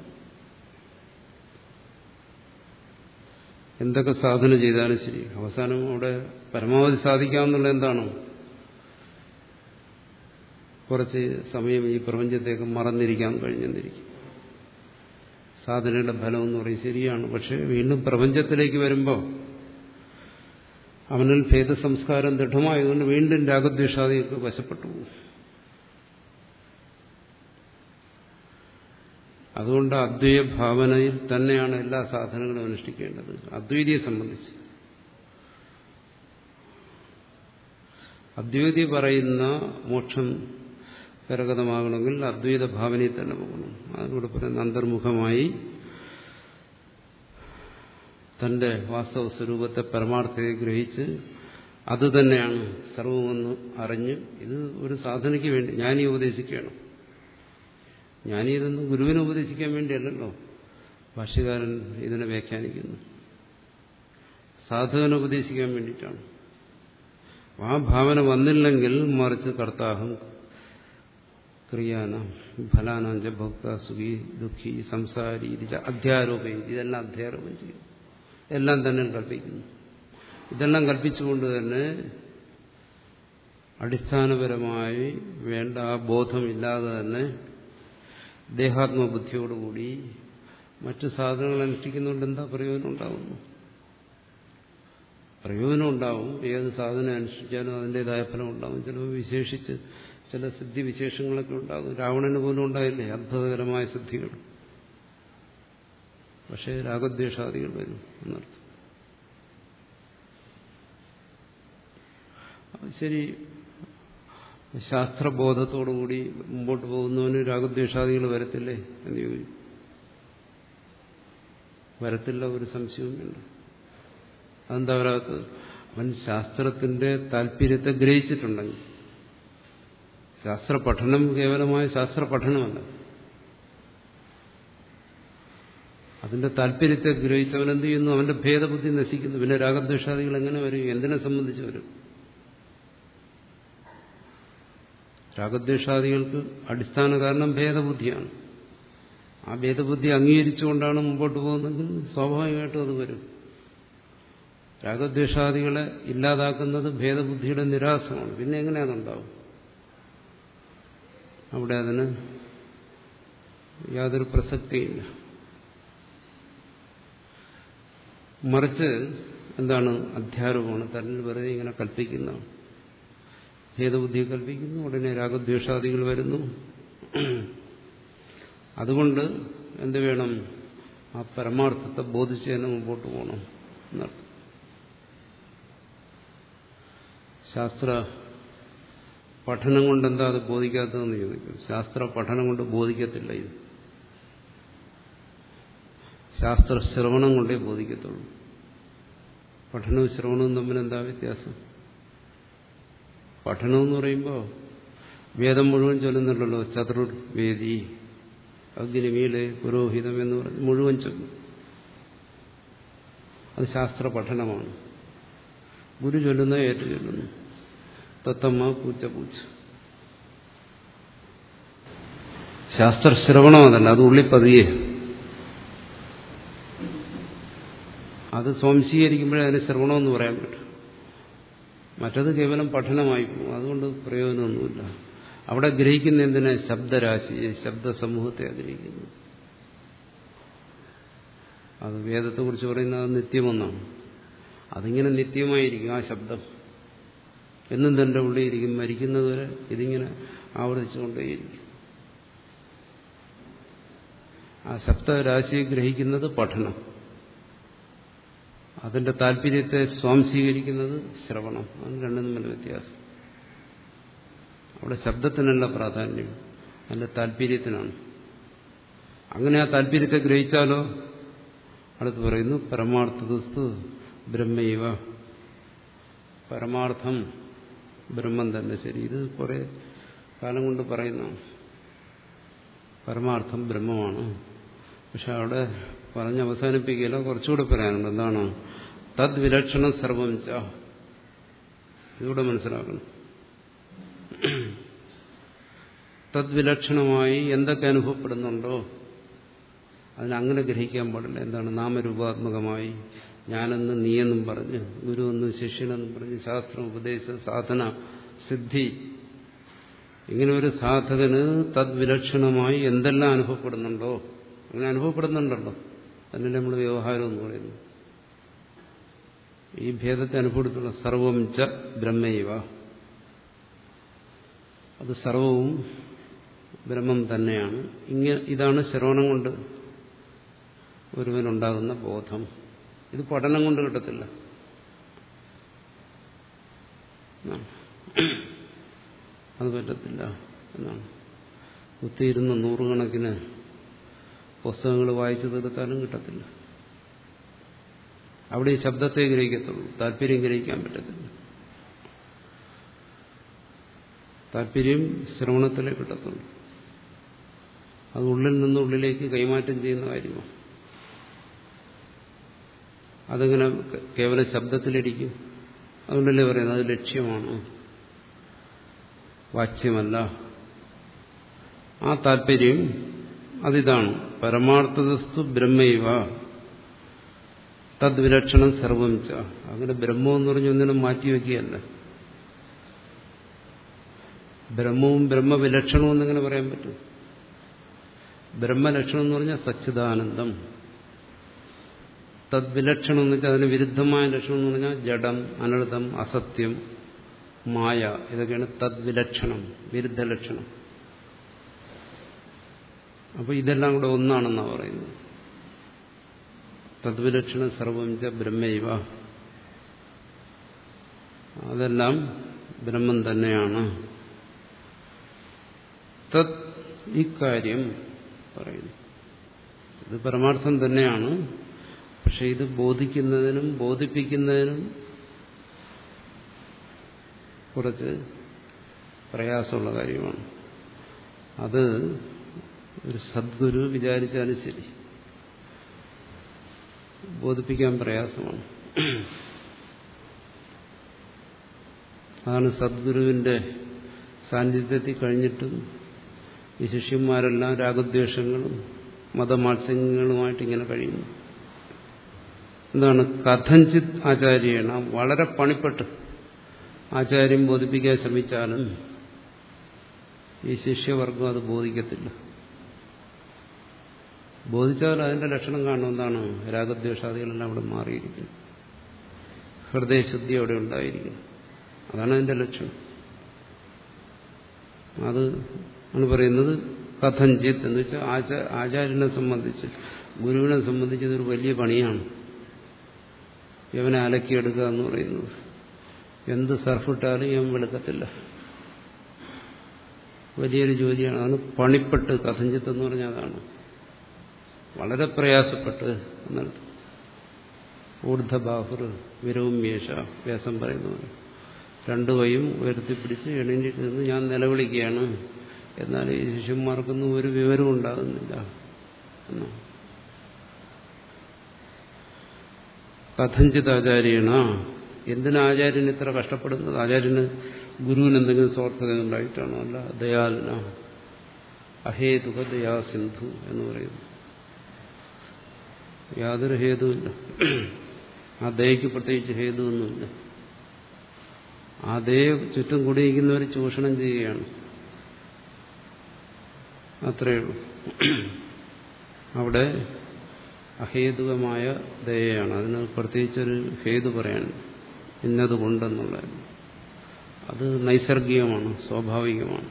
എന്തൊക്കെ സാധന ചെയ്താലും ശരി, അവസാനം അവിടെ പരമാവധി സാധിക്കാമെന്നുള്ള എന്താണോ? കുറച്ച് സമയം ഈ പ്രപഞ്ചത്തേക്ക് മറന്നിരിക്കാൻ കഴിഞ്ഞെന്നിരിക്കും. സാധനയുടെ ഫലം എന്ന് പറയും ശരിയാണ്. പക്ഷെ വീണ്ടും പ്രപഞ്ചത്തിലേക്ക് വരുമ്പോൾ അവനിൽ ഭേദസംസ്കാരം ദൃഢമായതുകൊണ്ട് വീണ്ടും രാഗദ്വേഷാദികൾക്ക് വശപ്പെട്ടു പോകും. അതുകൊണ്ട് അദ്വൈത ഭാവനയിൽ തന്നെയാണ് എല്ലാ സാധനങ്ങളും അനുഷ്ഠിക്കേണ്ടത്. അദ്വൈതിയെ സംബന്ധിച്ച് അദ്വൈതി പറയുന്ന മോക്ഷം കരഗതമാകണമെങ്കിൽ അദ്വൈത ഭാവനയിൽ തന്നെ പോകണം. അതിനോട് പറയുന്ന അന്തർമുഖമായി തന്റെ വാസ്തവ സ്വരൂപത്തെ പരമാർത്ഥത്തെ ഗ്രഹിച്ച് അത് തന്നെയാണ് സർവമെന്ന് അറിഞ്ഞ് ഇത് ഒരു സാധനയ്ക്ക് വേണ്ടി ജ്ഞാനി ഉപദേശിക്കണം. ജ്ഞാനി ഇതൊന്നും ഗുരുവിനെ ഉപദേശിക്കാൻ വേണ്ടിയല്ലല്ലോ ഭാഷ്യകാരൻ ഇതിനെ വ്യാഖ്യാനിക്കുന്നു. സാധകനെ ഉപദേശിക്കാൻ വേണ്ടിയിട്ടാണ്. ആ ഭാവന വന്നില്ലെങ്കിൽ മറിച്ച് കർത്താഹം ക്രിയാനാം ഫലാനാഞ്ച ഭോക്ത സുഖി ദുഃഖി സംസാരി അധ്യാരോപം ഇതെല്ലാം അധ്യാരോപം ചെയ്യും. എല്ലാം തന്നെ കൽപ്പിക്കുന്നു. ഇതെല്ലാം കൽപ്പിച്ചുകൊണ്ട് തന്നെ അടിസ്ഥാനപരമായി വേണ്ട ആ ബോധമില്ലാതെ തന്നെ ദേഹാത്മബുദ്ധിയോടുകൂടി മറ്റു സാധനങ്ങൾ അനുഷ്ഠിക്കുന്നതുകൊണ്ട് എന്താ പ്രയോജനം ഉണ്ടാകുന്നു? പ്രയോജനം ഉണ്ടാവും. ഏത് സാധനം അനുഷ്ഠിച്ചാലും അതിൻ്റെതായ ഫലം ഉണ്ടാകും. ചിലപ്പോൾ വിശേഷിച്ച് ചില സിദ്ധിവിശേഷങ്ങളൊക്കെ ഉണ്ടാകും. രാവണന് പോലും ഉണ്ടായില്ലേ അത്ഭുതകരമായ സിദ്ധികൾ. പക്ഷേ രാഗദ്വേഷാദികൾ വരും എന്നർത്ഥം. ശരി, ശാസ്ത്രബോധത്തോടുകൂടി മുമ്പോട്ട് പോകുന്നവന് രാഗദ്വേഷാദികൾ വരത്തില്ലേ എന്ന് ചോദിക്കും. വരത്തില്ല, ഒരു സംശയവുമില്ല. അതെന്താ വരാത്തത്? അവൻ ശാസ്ത്രത്തിന്റെ താല്പര്യത്തെ ഗ്രഹിച്ചിട്ടുണ്ടെങ്കിൽ. ശാസ്ത്ര പഠനം കേവലമായ ശാസ്ത്ര പഠനമല്ല, അതിന്റെ താല്പര്യത്തെ ഗ്രഹിച്ചവൻ എന്ത് ചെയ്യുന്നു? അവന്റെ ഭേദബുദ്ധി നശിക്കുന്നു. പിന്നെ രാഗദ്വേഷാദികൾ എങ്ങനെ വരും? എന്തിനെ സംബന്ധിച്ച് വരും? രാഗദ്വേഷാദികൾക്ക് അടിസ്ഥാന കാരണം ഭേദബുദ്ധിയാണ്. ആ ഭേദബുദ്ധി അംഗീകരിച്ചുകൊണ്ടാണ് മുമ്പോട്ട് പോകുന്നതെങ്കിൽ സ്വാഭാവികമായിട്ടും അത് വരും. രാഗദ്വേഷാദികളെ ഇല്ലാതാക്കുന്നത് ഭേദബുദ്ധിയുടെ നിരാസമാണ്. പിന്നെ എങ്ങനെയാണുണ്ടാവും? അവിടെ അതിന് യാതൊരു പ്രസക്തിയില്ല. മറിച്ച് എന്താണ്? അധ്യാരോപമാണ്. തന്നിൽ വെറുതെ ഇങ്ങനെ കൽപ്പിക്കുന്നതാണ്. ഭേദബുദ്ധിയെ കൽപ്പിക്കുന്നു, ഉടനെ രാഗദ്വേഷാദികൾ വരുന്നു. അതുകൊണ്ട് എന്ത് വേണം? ആ പരമാർത്ഥത്തെ ബോധിച്ച് തന്നെ മുമ്പോട്ട് പോകണം എന്നർത്ഥം. ശാസ്ത്ര പഠനം കൊണ്ട് എന്താ അത് ബോധിക്കാത്തതെന്ന് ചോദിക്കും. ശാസ്ത്ര പഠനം കൊണ്ട് ബോധിക്കത്തില്ല ഇത്. ശാസ്ത്രശ്രവണം കൊണ്ടേ ബോധിക്കത്തുള്ളൂ. പഠനവും ശ്രവണവും തമ്മിൽ എന്താ വ്യത്യാസം? പഠനമെന്ന് പറയുമ്പോൾ വേദം മുഴുവൻ ചൊല്ലുന്നുണ്ടല്ലോ. ചതുർവേദി, അഗ്നിമീലെ, പുരോഹിതം എന്ന് പറഞ്ഞ് മുഴുവൻ ചൊല്ലും. അത് ശാസ്ത്ര പഠനമാണ്. ഗുരു ചൊല്ലുന്ന ഏറ്റു ചൊല്ലുന്നു. തത്തമ്മ പൂച്ച പൂച്ച. ശാസ്ത്രശ്രവണം അതല്ല, അത് ഉള്ളിപ്പതിയെ. അത് സ്വാംശീകരിക്കുമ്പോഴേ അതിന് ശ്രവണമെന്ന് പറയാൻ പറ്റും. മറ്റത് കേവലം പഠനമായി പോകും. അതുകൊണ്ട് പ്രയോജനമൊന്നുമില്ല. അവിടെ ഗ്രഹിക്കുന്ന എന്തിനെ? ശബ്ദരാശിയെ, ശബ്ദസമൂഹത്തെ ഗ്രഹിക്കുന്നു. അത് വേദത്തെക്കുറിച്ച് പറയുന്നത് നിത്യമെന്നാണ്. അതിങ്ങനെ നിത്യമായിരിക്കും. ആ ശബ്ദം എന്നും തന്റെ ഉള്ളിലിരിക്കും. മരിക്കുന്നതുവരെ ഇതിങ്ങനെ ആവർത്തിച്ചുകൊണ്ടേയിരിക്കും. ആ ശബ്ദരാശിയെ ഗ്രഹിക്കുന്നത് പഠനം. അതിന്റെ താല്പര്യത്തെ സ്വാംശീകരിക്കുന്നത് ശ്രവണം. അതിന് രണ്ടും തമ്മിൽ വ്യത്യാസം. അവിടെ ശബ്ദത്തിനല്ല പ്രാധാന്യം, അതിന്റെ താല്പര്യത്തിനാണ്. അങ്ങനെ ആ താല്പര്യത്തെ ഗ്രഹിച്ചാലോ, അടുത്ത് പറയുന്നു പരമാർത്ഥതസ്തു ബ്രഹ്മൈവ. പരമാർത്ഥം ബ്രഹ്മം തന്നെ. ശരി, ഇത് കുറെ കാലം കൊണ്ട് പറയുന്നതാണ്. പരമാർത്ഥം ബ്രഹ്മമാണ്. പക്ഷെ അവിടെ പറഞ്ഞ് അവസാനിപ്പിക്കുകയില്ല, കുറച്ചുകൂടെ പറയാനുണ്ട്. എന്താണ്? തദ്വിലക്ഷണം സർവം ച. ഇതുകൂടെ മനസ്സിലാക്കണം. തദ്വിലക്ഷണമായി എന്തൊക്കെ അനുഭവപ്പെടുന്നുണ്ടോ അതിനങ്ങനെ ഗ്രഹിക്കാൻ പാടില്ല. എന്താണ്? നാമരൂപാത്മകമായി ഞാനെന്നും നീയെന്നും പറഞ്ഞ്, ഗുരുവെന്നും ശിഷ്യനെന്നും പറഞ്ഞ്, ശാസ്ത്രം, ഉപദേശം, സാധന, സിദ്ധി, ഇങ്ങനെ ഒരു സാധകന് തദ്വിലക്ഷണമായി എന്തെല്ലാം അനുഭവപ്പെടുന്നുണ്ടോ, അങ്ങനെ അനുഭവപ്പെടുന്നുണ്ടല്ലോ, അതിനെ നമ്മൾ വ്യവഹാരം എന്ന് പറയുന്നു. ഈ ഭേദത്തെ അനുഭവപ്പെടുത്തുന്ന സർവം ച ബ്രഹ്മൈവ. അത് സർവവും ബ്രഹ്മം തന്നെയാണ്. ഇങ്ങനെ ഇതാണ് ശ്രവണം കൊണ്ട് ഒരുവനുണ്ടാകുന്ന ബോധം. ഇത് പഠനം കൊണ്ട് കിട്ടത്തില്ല. അത് പറ്റത്തില്ല എന്നാണ്. കുത്തിയിരുന്ന് നൂറുകണക്കിന് പുസ്തകങ്ങൾ വായിച്ചു തീർത്താലും കിട്ടത്തില്ല. അവിടെ ഈ ശബ്ദത്തെ ഗ്രഹിക്കത്തുള്ളൂ, താല്പര്യം ഗ്രഹിക്കാൻ പറ്റത്തില്ല. താല്പര്യം ശ്രവണത്തിലേ കിട്ടത്തുള്ളൂ. അത് ഉള്ളിൽ നിന്ന് ഉള്ളിലേക്ക് കൈമാറ്റം ചെയ്യുന്ന കാര്യമാണ്. അതങ്ങനെ കേവലം ശബ്ദത്തിലിരിക്കും. അതുകൊണ്ടല്ലേ പറയുന്നത് അത് ലക്ഷ്യമാണ്, വാച്യമല്ല. ആ താല്പര്യം അതിതാണ്. പരമാർത്ഥതസ്തു ബ്രഹ്മൈവ തദ്വിലക്ഷണം സർവം ച. അങ്ങനെ ബ്രഹ്മം എന്ന് പറഞ്ഞ ഒന്നിനും മാറ്റിവെക്കുകയല്ല. ബ്രഹ്മവും ബ്രഹ്മവിലക്ഷണവും എന്നിങ്ങനെ പറയാൻ പറ്റും. ബ്രഹ്മലക്ഷണം എന്ന് പറഞ്ഞാൽ സച്ചിദാനന്ദം. തദ്വിലക്ഷണം എന്ന് വെച്ചാൽ അതിന് വിരുദ്ധമായ ലക്ഷണം എന്ന് പറഞ്ഞാൽ ജഡം, അനർത്ഥം, അസത്യം, മായ. ഇതൊക്കെയാണ് തദ്വിലക്ഷണം, വിരുദ്ധ ലക്ഷണം. അപ്പോൾ ഇതെല്ലാം കൂടെ ഒന്നാണെന്നാണ് പറയുന്നത്. തദ്വിലക്ഷണം സർവം ച ബ്രഹ്മൈവ. അതെല്ലാം ബ്രഹ്മം തന്നെയാണ്. തത് ഇക്കാര്യം പറയുന്നു. ഇത് പരമാർത്ഥം തന്നെയാണ്. പക്ഷെ ഇത് ബോധിക്കുന്നതിനും ബോധിപ്പിക്കുന്നതിനും കുറച്ച് പ്രയാസമുള്ള കാര്യമാണ്. അത് ഒരു സദ്ഗുരു വിചാരിച്ചാലും ശരി, ബോധിപ്പിക്കാൻ പ്രയാസമാണ്. അതാണ് സദ്ഗുരുവിന്റെ സാന്നിധ്യത്തിൽ കഴിഞ്ഞിട്ടും ഈ ശിഷ്യന്മാരെല്ലാം രാഗദ്വേഷങ്ങളും മതമാത്സര്യങ്ങളുമായിട്ട് ഇങ്ങനെ കഴിയുന്നു. എന്താണ്? കഥഞ്ചിത് ആചാര്യേണ, വളരെ പണിപ്പെട്ട് ആചാര്യം ബോധിപ്പിക്കാൻ ശ്രമിച്ചാലും ഈ ശിഷ്യവർഗം അത് ബോധിക്കത്തില്ല. ബോധിച്ചാൽ അതിന്റെ ലക്ഷണം കാണും. എന്താണ്? രാഗദ്വേഷാദികളെല്ലാം അവിടെ മാറിയിരിക്കും, ഹൃദയശുദ്ധി അവിടെ ഉണ്ടായിരിക്കും. അതാണ് അതിന്റെ ലക്ഷണം. അത് ആണ് പറയുന്നത് കഥഞ്ചിത് എന്ന് വെച്ചാൽ ആചാര്യനെ സംബന്ധിച്ച്, ഗുരുവിനെ സംബന്ധിച്ച് ഇതൊരു വലിയ പണിയാണ്. ഇവനെ അലക്കിയെടുക്കുക എന്ന് പറയുന്നത്. എന്ത് സർഫിട്ടാലും ഇവൻ വെളുക്കത്തില്ല. വലിയൊരു ജോലിയാണ്. അതാണ് പണിപ്പെട്ട്. കഥഞ്ചിത്ത് എന്ന് പറഞ്ഞാൽ അതാണ്. വളരെ പ്രയാസപ്പെട്ട് എന്നർത്ഥം. ഊർധബാഹുർ വിരൗമ്യേഷ വ്യാസം പറയുന്നു. രണ്ടു കൈയും ഉയർത്തിപ്പിടിച്ച് എണീറ്റ് നിന്ന് ഞാൻ നിലവിളിക്കുകയാണ്. എന്നാൽ ഈ ശിഷ്യന്മാർക്കൊന്നും ഒരു വിവരവും ഉണ്ടാകുന്നില്ല എന്നാണ്. കഥഞ്ചിത് ആചാര്യണ, എന്തിനാചാര്യൻ ഇത്ര കഷ്ടപ്പെടുന്നത്? ആചാര്യന് ഗുരുവിന് എന്തെങ്കിലും സ്വാർത്ഥത ഉണ്ടായിട്ടാണോ? അല്ല, ദയാലന അഹേതുക ദയാസിന്ധു എന്ന് പറയുന്നു. യാതൊരു ഹേതുവില്ല. ആ ദയക്ക് പ്രത്യേകിച്ച് ഹേതുവൊന്നുമില്ല. ആ ദയ ചുറ്റും കൂടിയിരിക്കുന്നവർ ചൂഷണം ചെയ്യുകയാണ്, അത്രയേ ഉള്ളൂ. അവിടെ അഹേതുകമായ ദയയാണ്. അതിന് പ്രത്യേകിച്ചൊരു ഹേതു പറയാൻ ഇന്നതുകൊണ്ടെന്നുള്ളത്. അത് നൈസർഗികമാണ്, സ്വാഭാവികമാണ്,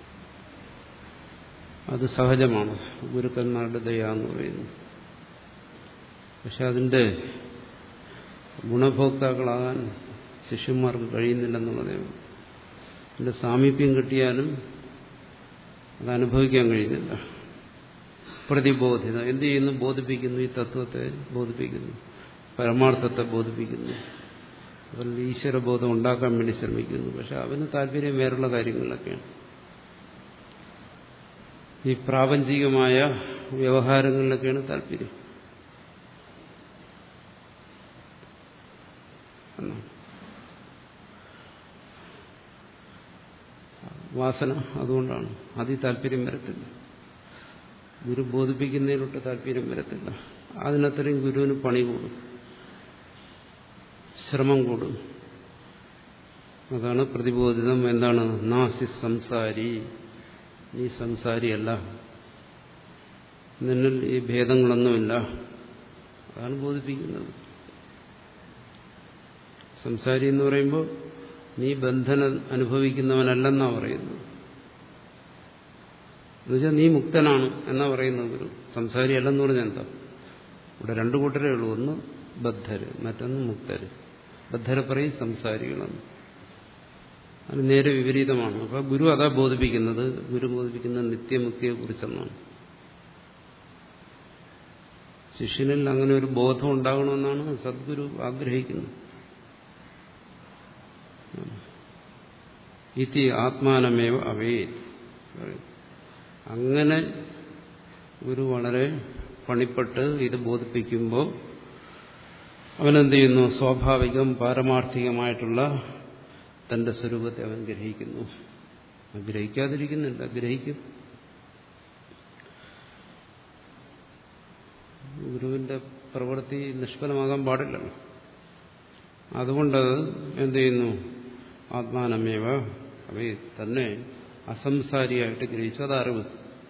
അത് സഹജമാണ് ഗുരുക്കന്മാരുടെ ദയ എന്ന് പറയുന്നത്. പക്ഷെ അതിൻ്റെ ഗുണഭോക്താക്കളാകാൻ ശിഷ്യന്മാർക്ക് കഴിയുന്നില്ലെന്നുള്ളതേ ഉള്ളൂ. അതിൻ്റെ സാമീപ്യം കിട്ടിയാലും അത് അനുഭവിക്കാൻ കഴിയുന്നില്ല. പ്രതിബോധിത എന്ത് ചെയ്യുന്നു? ബോധിപ്പിക്കുന്നു, ഈ തത്വത്തെ ബോധിപ്പിക്കുന്നു, പരമാർത്ഥത്തെ ബോധിപ്പിക്കുന്നു, അതിൽ ഈശ്വരബോധം ഉണ്ടാക്കാൻ വേണ്ടി ശ്രമിക്കുന്നു. പക്ഷെ അവന് താല്പര്യം വേറുള്ള കാര്യങ്ങളിലൊക്കെയാണ്. ഈ പ്രാപഞ്ചികമായ വ്യവഹാരങ്ങളിലൊക്കെയാണ് താല്പര്യം. വാസന അതുകൊണ്ടാണ്. അതിൽ താല്പര്യം വരത്തില്ല. ഗുരു ബോധിപ്പിക്കുന്നതിലൊട്ട് താല്പര്യം വരത്തില്ല. അതിനത്രയും ഗുരുവിന് പണി കൂടും, ശ്രമം കൂടും. അതാണ് പ്രതിബോധിതം. എന്താണ്? നാസി സംസാരി, നീ സംസാരിയല്ല, നിന്നിൽ ഈ ഭേദങ്ങളൊന്നുമില്ല. അതാണ് ബോധിപ്പിക്കുന്നത്. സംസാരി എന്ന് പറയുമ്പോൾ നീ ബന്ധനം അനുഭവിക്കുന്നവനല്ലെന്നാ പറയുന്നത്. എന്നുവെച്ചാൽ നീ മുക്തനാണ് എന്നാ പറയുന്നത് ഗുരു. സംസാരി അല്ലെന്ന് പറഞ്ഞാൽ എന്താ? ഇവിടെ രണ്ടു കൂട്ടരേ ഉള്ളൂ. ഒന്ന് ബദ്ധര്, മറ്റൊന്ന് മുക്തര്. ബദ്ധരെ പറയും സംസാരികളെന്ന്. അത് നേരെ വിപരീതമാണ്. അപ്പൊ ഗുരു അതാ ബോധിപ്പിക്കുന്നത്. ഗുരു ബോധിപ്പിക്കുന്നത് നിത്യമുക്തിയെ കുറിച്ചെന്നാണ്. ശിഷ്യനിൽ അങ്ങനെ ഒരു ബോധം ഉണ്ടാകണമെന്നാണ് സദ്ഗുരു ആഗ്രഹിക്കുന്നത്. ഇതി ആത്മാനമേവ അവേത്. അങ്ങനെ ഗുരു വളരെ പണിപ്പെട്ട് ഇത് ബോധിപ്പിക്കുമ്പോൾ അവനെന്ത് ചെയ്യുന്നു? സ്വാഭാവികം പാരമാർത്ഥികമായിട്ടുള്ള തന്റെ സ്വരൂപത്തെ അവൻ ഗ്രഹിക്കുന്നു. ഗ്രഹിക്കാതിരിക്കുന്നില്ല, ഗ്രഹിക്കും. ഗുരുവിന്റെ പ്രവൃത്തി നിഷ്ഫലമാകാൻ പാടില്ലല്ലോ. അതുകൊണ്ട് എന്ത് ചെയ്യുന്നു? ആത്മാനമേവ അവയെ തന്നെ അസംസാരിയായിട്ട് ഗ്രഹിച്ചു. അത് അറിവ്.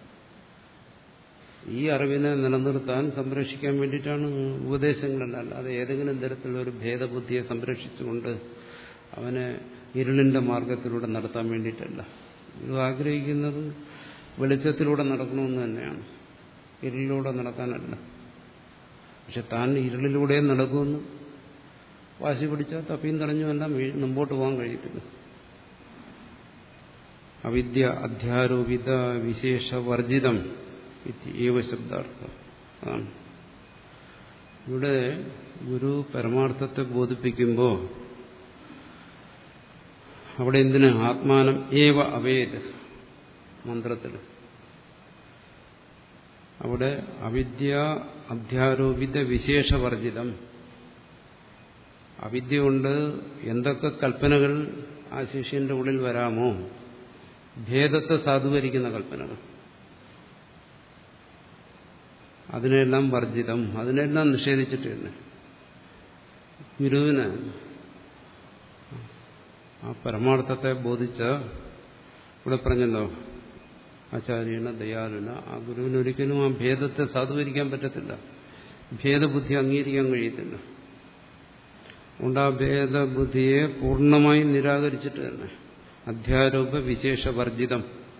ഈ അറിവിനെ നിലനിർത്താൻ സംരക്ഷിക്കാൻ വേണ്ടിയിട്ടാണ് ഉപദേശങ്ങളല്ല. അല്ലാതെ ഏതെങ്കിലും തരത്തിലുള്ള ഒരു ഭേദബുദ്ധിയെ സംരക്ഷിച്ചുകൊണ്ട് അവനെ ഇരുളിന്റെ മാർഗത്തിലൂടെ നടത്താൻ വേണ്ടിയിട്ടല്ല. ഇത് ആഗ്രഹിക്കുന്നത് വെളിച്ചത്തിലൂടെ നടക്കണമെന്ന് തന്നെയാണ്, ഇരുളിലൂടെ നടക്കാനല്ല. പക്ഷെ താൻ ഇരുളിലൂടെ നടക്കുമെന്ന് വാശി പിടിച്ചാൽ തപ്പിയും തടഞ്ഞുമെല്ലാം മുമ്പോട്ട് പോകാൻ കഴിയത്തില്ല. അവിദ്യ അധ്യാരോപിത വിശേഷവർജിതം ഏവ ശബ്ദാർത്ഥം. അതാണ് ഇവിടെ ഗുരു പരമാർത്ഥത്തെ ബോധിപ്പിക്കുമ്പോൾ അവിടെ എന്തിന്? ആത്മാനം ഏവ അവേത് മന്ത്രത്തിൽ അവിടെ അവിദ്യ അധ്യാരോപിത വിശേഷവർജിതം. അവിദ്യ കൊണ്ട് എന്തൊക്കെ കൽപ്പനകൾ ആ ശിഷ്യന്റെ ഉള്ളിൽ വരാമോ, ഭേദത്തെ സാധൂകരിക്കുന്ന കൽപ്പനകൾ, അതിനെല്ലാം വർജിതം, അതിനെല്ലാം നിഷേധിച്ചിട്ട് തന്നെ ഗുരുവിന് ആ പരമാർത്ഥത്തെ ബോധിച്ച, ഇവിടെ പറഞ്ഞല്ലോ ആചാര്യന ദയാലുന, ആ ഗുരുവിന് ഒരിക്കലും ആ ഭേദത്തെ സാധൂകരിക്കാൻ പറ്റത്തില്ല, ഭേദബുദ്ധി അംഗീകരിക്കാൻ കഴിയത്തില്ല. അതുകൊണ്ട് ആ ഭേദബുദ്ധിയെ പൂർണ്ണമായും നിരാകരിച്ചിട്ട് തന്നെ അധ്യാരോപ വിശേഷവർജിതം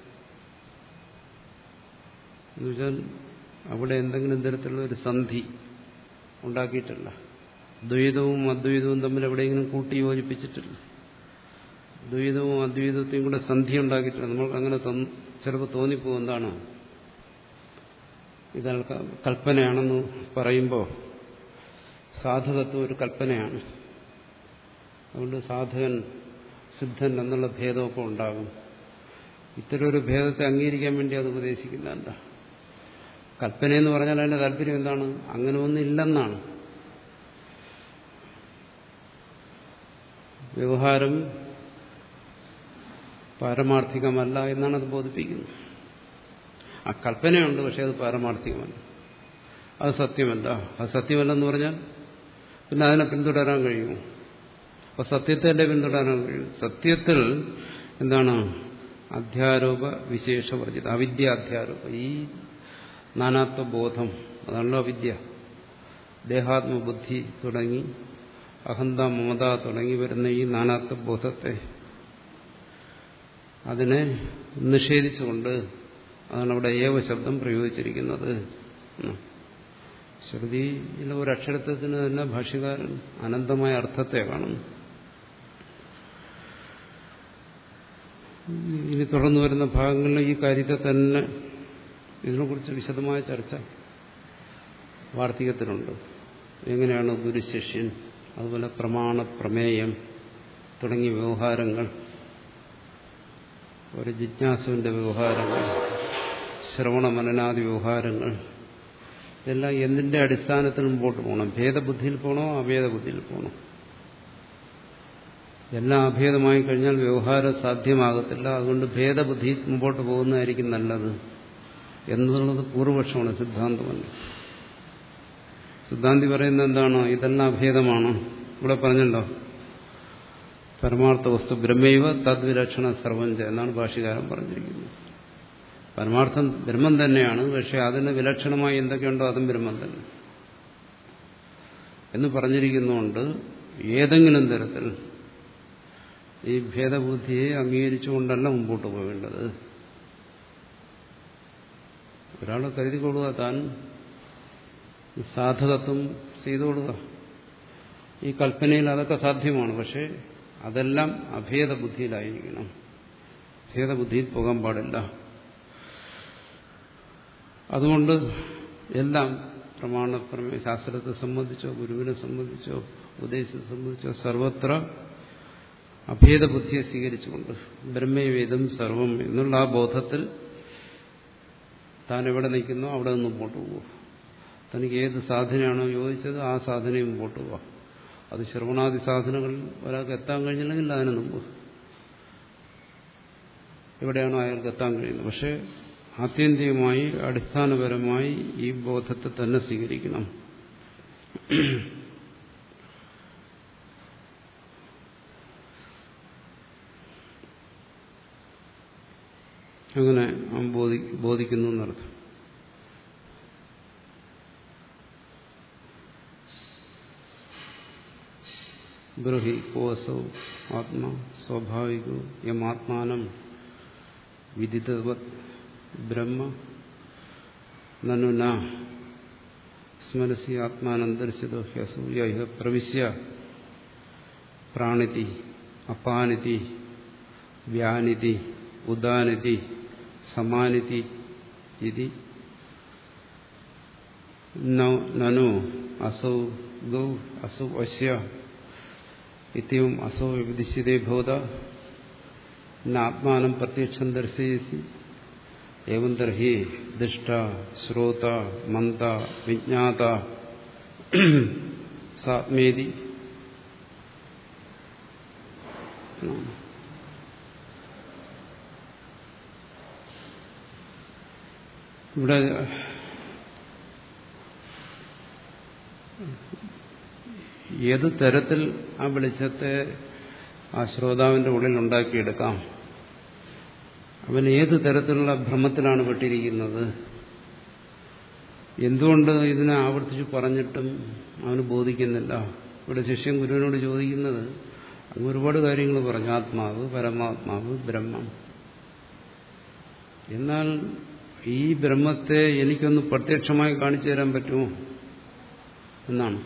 എന്നുവെച്ചാൽ അവിടെ എന്തെങ്കിലും തരത്തിലുള്ള ഒരു സന്ധി ഉണ്ടാക്കിയിട്ടില്ല. ദ്വൈതവും അദ്വൈതവും തമ്മിൽ എവിടെയെങ്കിലും കൂട്ടി യോജിപ്പിച്ചിട്ടില്ല. ദ്വൈതവും അദ്വൈതത്തെയും കൂടെ സന്ധി ഉണ്ടാക്കിയിട്ടില്ല. നമ്മൾക്ക് അങ്ങനെ ചിലപ്പോൾ തോന്നിപ്പോകും, എന്താണ് ഇത് കൽപ്പനയാണെന്ന് പറയുമ്പോൾ സാധുതത്വം ഒരു കൽപ്പനയാണ്. അതുകൊണ്ട് സാധകൻ സിദ്ധൻ എന്നുള്ള ഭേദമൊക്കെ ഉണ്ടാകും. ഇത്തരം ഒരു ഭേദത്തെ അംഗീകരിക്കാൻ വേണ്ടി അത് ഉപദേശിക്കുന്ന എന്താ? കൽപ്പനയെന്ന് പറഞ്ഞാൽ അതിന്റെ താല്പര്യം എന്താണ്? അങ്ങനെ ഒന്നില്ലെന്നാണ്. വ്യവഹാരം പാരമാർത്ഥികമല്ല എന്നാണ് അത് ബോധിപ്പിക്കുന്നത്. ആ കൽപ്പനയുണ്ട്, പക്ഷെ അത് പാരമാർത്ഥികമല്ല, അത് സത്യമല്ല. അത് സത്യമല്ലെന്ന് പറഞ്ഞാൽ പിന്നെ അതിനെ പിന്തുടരാൻ കഴിയുമോ? അപ്പൊ സത്യത്തെ അല്ലേ പിന്തുടരാൻ കഴിയും? സത്യത്തിൽ എന്താണ്? അധ്യാരോപ വിശേഷവർജിത, അവിദ്യ അധ്യാരോപ, ഈ നാനാത്വബോധം, അതാണല്ലോ അവിദ്യ. ദേഹാത്മബുദ്ധി തുടങ്ങി അഹന്ത മമത തുടങ്ങി വരുന്ന ഈ നാനാത്വബോധത്തെ അതിനെ നിഷേധിച്ചുകൊണ്ട്, അതാണ് അവിടെ ഏവ ശബ്ദം പ്രയോഗിച്ചിരിക്കുന്നത്. ശ്രുതിയിലെ ഒരു അക്ഷരത്വത്തിന് തന്നെ ഭാഷ്യകാരൻ അനന്തമായ അർത്ഥത്തെ കാണുന്നു. ഇനി തുടർന്നു വരുന്ന ഭാഗങ്ങളിൽ ഈ കാര്യത്തെ തന്നെ, ഇതിനെക്കുറിച്ച് വിശദമായ ചർച്ച വാർത്തികത്തിലുണ്ട്. എങ്ങനെയാണ് ഗുരുശിഷ്യൻ, അതുപോലെ പ്രമാണ പ്രമേയം തുടങ്ങിയ വ്യവഹാരങ്ങൾ, ഒരു ജിജ്ഞാസുവിന്റെ വ്യവഹാരങ്ങൾ, ശ്രവണ മനനാദി വ്യവഹാരങ്ങൾ, ഇതെല്ലാം എന്തിന്റെ അടിസ്ഥാനത്തിൽ മുമ്പോട്ട് പോകണം? ഭേദബുദ്ധിയിൽ പോകണോ അഭേദബുദ്ധിയിൽ പോകണോ? എല്ലാം അഭേദമായി കഴിഞ്ഞാൽ വ്യവഹാരം സാധ്യമാകത്തില്ല. അതുകൊണ്ട് ഭേദബുദ്ധി മുമ്പോട്ട് പോകുന്നതായിരിക്കും നല്ലത് എന്നുള്ളത് പൂർവപക്ഷമാണ്, സിദ്ധാന്തമല്ല. സിദ്ധാന്തി പറയുന്നത് എന്താണ്? ഇതെല്ലാം അഭേദമാണ്. ഇവിടെ പറഞ്ഞല്ലോ, പരമാർത്ഥ വസ്തു ബ്രഹ്മൈവ തദ്വിലക്ഷണ സർവഞ്ച എന്നാണ് ഭാഷ്യകാരൻ പറഞ്ഞിരിക്കുന്നത്. പരമാർത്ഥം ബ്രഹ്മം തന്നെയാണ്, പക്ഷെ അതിന് വിലക്ഷണമായി എന്തൊക്കെയുണ്ടോ അതും ബ്രഹ്മം തന്നെ എന്ന് പറഞ്ഞിരിക്കുന്നുകൊണ്ട് ഏതെങ്കിലും തരത്തിൽ ഈ ഭേദബുദ്ധിയെ അംഗീകരിച്ചുകൊണ്ടല്ല മുമ്പോട്ട് പോകേണ്ടത്. ഒരാൾ കരുതിക്കൊള്ളുക, താൻ സാധകത്വം ചെയ്തുകൊള്ളുക. ഈ കൽപ്പനയിൽ അതൊക്കെ സാധ്യമാണ്, പക്ഷെ അതെല്ലാം അഭേദബുദ്ധിയിലായിരിക്കണം. ഭേദബുദ്ധിയിൽ പോകാൻ പാടില്ല. അതുകൊണ്ട് എല്ലാം പ്രമാണ പ്രമേയ ശാസ്ത്രത്തെ സംബന്ധിച്ചോ ഗുരുവിനെ സംബന്ധിച്ചോ ഉപദേശത്തെ സംബന്ധിച്ചോ സർവത്ര അഭേദബുദ്ധിയെ സ്വീകരിച്ചുകൊണ്ട് ബ്രഹ്മവേദം സർവം എന്നുള്ള ആ ബോധത്തിൽ താൻ എവിടെ നിൽക്കുന്നോ അവിടെ നിന്ന് മുമ്പോട്ട് പോകും. തനിക്ക് ഏത് സാധനയാണോ യോജിച്ചത് ആ സാധനയും മുമ്പോട്ട് പോവാം. അത് ശ്രവണാദി സാധനങ്ങളിൽ ഒരാൾക്ക് എത്താൻ കഴിഞ്ഞില്ലെങ്കിൽ അതിന് മുമ്പ് എവിടെയാണോ അയാൾക്ക് എത്താൻ കഴിയുന്നത്. പക്ഷെ ആത്യന്തികമായി അടിസ്ഥാനപരമായി ഈ ബോധത്തെ തന്നെ സ്വീകരിക്കണം. അങ്ങനെ ബോധി ബോധിക്കുന്നു എന്നർത്ഥം. ബ്രഹ്മി കോസൗ ആത്മാ സ്വാഭാവികോ യമാത്മാനം വിദിതവത് ബ്രഹ്മ നനു ന സ്മരസി ആത്മാനന്തർശിതോ ഹ്യസൂയ ഇഹ പ്രവിശ്യ പ്രാണിതി അപാനിതി വ്യാനിതി ഉദാനിതി സമാനിതി ഇതി നനു അസൗ ഗൗ അസൗ അസ്യ ഇത്യവും അസൗ വിദിശ്യതേ ഭവത നാത്മാനം പ്രത്യക്ഷം ദർശയസി ഏവം തർഹി ദൃഷ്ട ശ്രോത മന്ത വിജ്ഞാത സാത്മേതി. ഇവിടെ ഏത് തരത്തിൽ ആ വെളിച്ചത്തെ ആ ശ്രോതാവിന്റെ ഉള്ളിൽ ഉണ്ടാക്കിയെടുക്കാം, അവൻ ഏത് തരത്തിലുള്ള ഭ്രമത്തിലാണ് പെട്ടിരിക്കുന്നത്, എന്തുകൊണ്ട് ഇതിനെ ആവർത്തിച്ച് പറഞ്ഞിട്ടും അവന് ബോധിക്കുന്നില്ല. ഇവിടെ ശിഷ്യൻ ഗുരുവിനോട് ചോദിക്കുന്നത്, അങ്ങ് ഒരുപാട് കാര്യങ്ങൾ പറഞ്ഞു, ആത്മാവ്, പരമാത്മാവ്, ബ്രഹ്മം. എന്നാൽ ഈ ബ്രഹ്മത്തെ എനിക്കൊന്ന് പ്രത്യക്ഷമായി കാണിച്ചു തരാൻ പറ്റുമോ എന്നാണ്.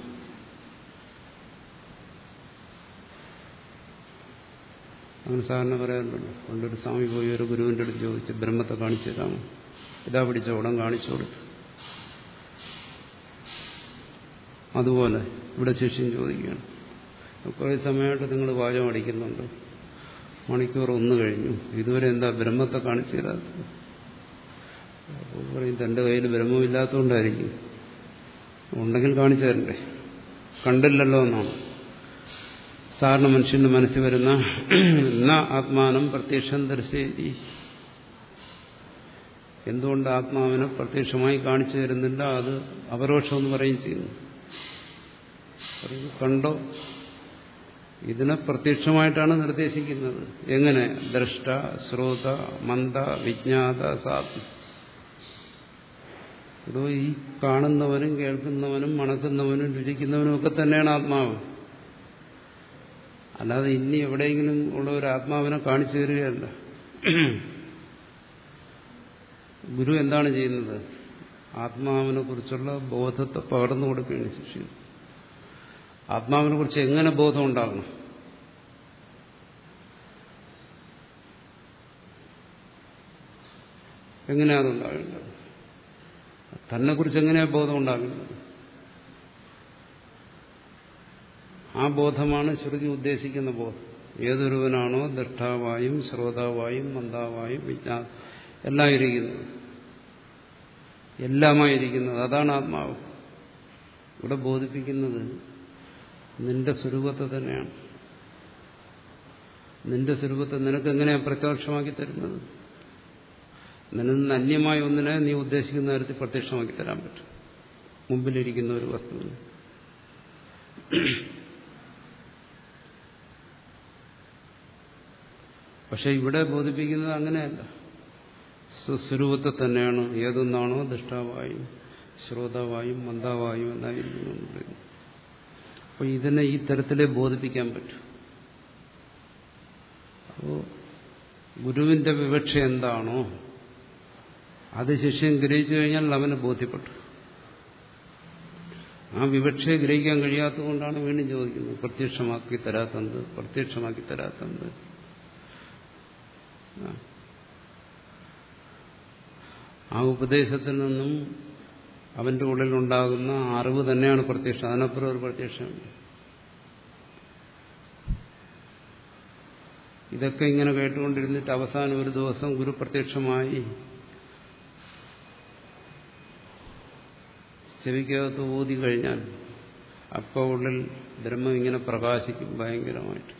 അങ്ങനെ സാധാരണ പറയാറുണ്ടല്ലോ, പണ്ടൊരു സ്വാമി പോയി ഒരു ഗുരുവിന്റെ അടുത്ത് ചോദിച്ചു, ബ്രഹ്മത്തെ കാണിച്ചു തരാമോ? ഇതാ പിടിച്ച ഉടൻ കാണിച്ചു കൊടുത്തു. അതുപോലെ ഇവിടെ ശിഷ്യൻ ചോദിക്കുകയാണ്, കുറേ സമയമായിട്ട് നിങ്ങൾ വാചകം അടിക്കുന്നുണ്ട്, മണിക്കൂർ ഒന്ന് കഴിഞ്ഞു, ഇതുവരെ എന്താ ബ്രഹ്മത്തെ കാണിച്ചു തരാത്തത്? അപ്പോൾ പറയും തൻ്റെ കയ്യിൽ ബ്രഹ്മമില്ലാത്തതുകൊണ്ടായിരിക്കും, ഉണ്ടെങ്കിൽ കാണിച്ചു തരണ്ടേ, കണ്ടില്ലല്ലോ എന്നാണ് സാധാരണ മനുഷ്യന്റെ മനസ്സിൽ വരുന്ന ന ആത്മാനം പ്രത്യക്ഷം ദർശയതി. എന്തുകൊണ്ട് ആത്മാവിനെ പ്രത്യക്ഷമായി കാണിച്ചു തരുന്നില്ല? അത് അപരോക്ഷം എന്ന് പറയുകയും ചെയ്യുന്നു. കണ്ടോ, ഇതിനെ പ്രത്യക്ഷമായിട്ടാണ് നിർദ്ദേശിക്കുന്നത്. എങ്ങനെ? ദ്രഷ്ട, ശ്രോത, മന്ദ, വിജ്ഞാത, സാധു. ഇതോ ഈ കാണുന്നവനും കേൾക്കുന്നവനും മണക്കുന്നവനും രുചിക്കുന്നവനും ഒക്കെ തന്നെയാണ് ആത്മാവ്. അല്ലാതെ ഇനി എവിടെയെങ്കിലും ഉള്ള ഒരു ആത്മാവിനെ കാണിച്ചു തരികയല്ല. ഗുരു എന്താണ് ചെയ്യുന്നത്? ആത്മാവിനെ കുറിച്ചുള്ള ബോധത്തെ പകർന്നു കൊടുക്കുകയാണ് ശിഷ്യൻ. ആത്മാവിനെ കുറിച്ച് എങ്ങനെ ബോധം ഉണ്ടാകണം? എങ്ങനെയാണ് അതുണ്ടാകേണ്ടത്? തന്നെ കുറിച്ച് എങ്ങനെയാണ് ബോധം ഉണ്ടാകേണ്ടത്? ആ ബോധമാണ് ശ്രുതി ഉദ്ദേശിക്കുന്ന ബോധം. ഏതൊരുവനാണോ ദൃഷ്ടാവായും ശ്രോതാവായും മന്ദാവായും വിജ്ഞാ എല്ലാം ഇരിക്കുന്നത്, എല്ലാമായിരിക്കുന്നത്, അതാണ് ആത്മാവ്. ഇവിടെ ബോധിപ്പിക്കുന്നത് നിന്റെ സ്വരൂപത്തെ തന്നെയാണ്. നിന്റെ സ്വരൂപത്തെ നിനക്ക് എങ്ങനെയാണ് പ്രത്യക്ഷമാക്കി തരുന്നത്? നിന്നിൽ നിന്ന് അന്യമായ ഒന്നിനെ നീ ഉദ്ദേശിക്കുന്ന തരത്തിൽ പ്രത്യക്ഷമാക്കി തരാൻ പറ്റും മുമ്പിലിരിക്കുന്ന ഒരു വസ്തുവിന്. പക്ഷെ ഇവിടെ ബോധിപ്പിക്കുന്നത് അങ്ങനെയല്ല. സ്വസ്വരൂപത്തെ തന്നെയാണ്. ഏതൊന്നാണോ ദൃഷ്ടാവായും ശ്രോതാവായും മന്ദാവായും എന്നായിരിക്കുന്നു എന്ന് പറയുന്നു. അപ്പോൾ ഇതിനെ ഈ തരത്തിലേ ബോധിപ്പിക്കാൻ പറ്റും. അപ്പോൾ ഗുരുവിന്റെ വിവക്ഷ എന്താണോ അത് ശിഷ്യൻ ഗ്രഹിച്ചു കഴിഞ്ഞാൽ അവന് ബോധ്യപ്പെട്ടു. ആ വിവക്ഷയെ ഗ്രഹിക്കാൻ കഴിയാത്തതുകൊണ്ടാണ് വീണ്ടും ചോദിക്കുന്നത്, പ്രത്യക്ഷമാക്കി തരാത്തത്, പ്രത്യക്ഷമാക്കി തരാത്തത്. ആ ഉപദേശത്തിൽ നിന്നും അവന്റെ ഉള്ളിലുണ്ടാകുന്ന അറിവ് തന്നെയാണ് പ്രത്യക്ഷം. അതിനപ്പുറം ഒരു പ്രത്യക്ഷം. ഇതൊക്കെ ഇങ്ങനെ കേട്ടുകൊണ്ടിരുന്നിട്ട് അവസാനം ഒരു ദിവസം ഗുരു പ്രത്യക്ഷമായി ചെവിക്കകത്ത് ഊതി കഴിഞ്ഞാൽ അപ്പോൾ ഉള്ളിൽ ബ്രഹ്മം ഇങ്ങനെ പ്രകാശിക്കും ഭയങ്കരമായിട്ട്.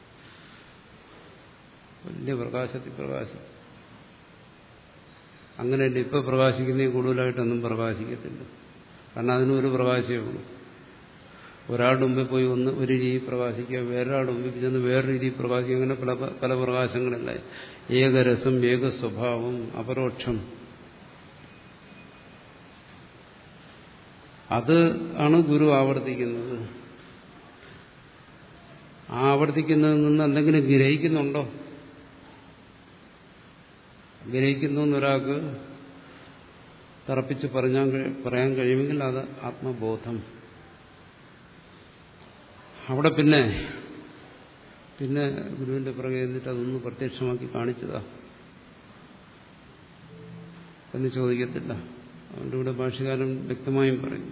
വലിയ പ്രകാശത്തിൽ പ്രകാശിക്കും. അങ്ങനെയല്ല ഇപ്പൊ പ്രകാശിക്കുന്നേ കൂടുതലായിട്ടൊന്നും പ്രകാശിക്കത്തില്ല. കാരണം അതിനൊരു പ്രകാശമേ ഉള്ളൂ. ഒരാളുടെ മുമ്പിൽ പോയി ഒന്ന് ഒരു രീതി പ്രകാശിക്കുക, വേറൊരാളുടെ മുമ്പിൽ ചെന്ന് വേറെ രീതി പ്രകാശിക്കുക, അങ്ങനെ പല പല പ്രകാശങ്ങളല്ല. ഏകരസം, ഏക സ്വഭാവം, അപരോക്ഷം, അത് ആണ് ഗുരു ആവർത്തിക്കുന്നത്. ആവർത്തിക്കുന്നതിൽ നിന്ന് എന്തെങ്കിലും ഗ്രഹിക്കുന്നുണ്ടോ? ഗ്രഹിക്കുന്നു എന്നൊരാൾക്ക് തറപ്പിച്ച് പറഞ്ഞാൽ പറയാൻ കഴിയുമെങ്കിൽ അത് ആത്മബോധം. അവിടെ പിന്നെ പിന്നെ ഗുരുവിന്റെ പുറകെ എന്നിട്ട് അതൊന്ന് പ്രത്യക്ഷമാക്കി കാണിച്ചതാ എന്ന് ചോദിക്കത്തില്ല. അതുകൊണ്ട് ഇവിടെ ഭാഷ്യകാരൻ വ്യക്തമായും പറയും,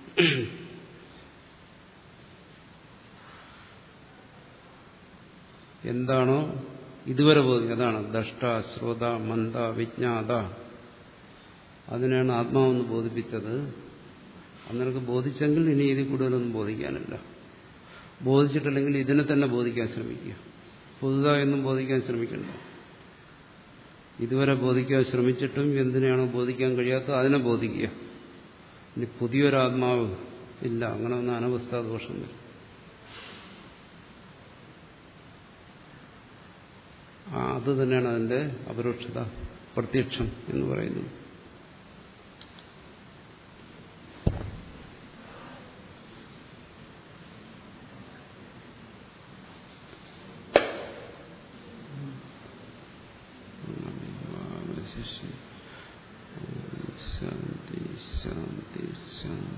എന്താണോ ഇതുവരെ ബോധി, അതാണ് ദ്രഷ്ട, ശ്രോത, മന്ദ, വിജ്ഞാത, അതിനാണ് ആത്മാവെന്ന് ബോധിപ്പിച്ചത്. അന്നേരക്ക് ബോധിച്ചെങ്കിൽ ഇനി ഇതിൽ കൂടുതലൊന്നും ബോധിക്കാനില്ല. ബോധിച്ചിട്ടില്ലെങ്കിൽ ഇതിനെ തന്നെ ബോധിക്കാൻ ശ്രമിക്കുക. പുതുതായൊന്നും ബോധിക്കാൻ ശ്രമിക്കണ്ട. ഇതുവരെ ബോധിക്കാൻ ശ്രമിച്ചിട്ടും എന്തിനാണോ ബോധിക്കാൻ കഴിയാത്തത് അതിനെ ബോധിക്കുക. ഇനി പുതിയൊരാത്മാവ് ഇല്ല, അങ്ങനെ ഒന്ന് അനവസ്ഥാ ദോഷം വരും. അത് തന്നെയാണ് അതിന്റെ അപരോക്ഷത, പ്രത്യക്ഷം എന്ന് പറയുന്നത്. ശാന്തി ശാന്തി ശാന്തി.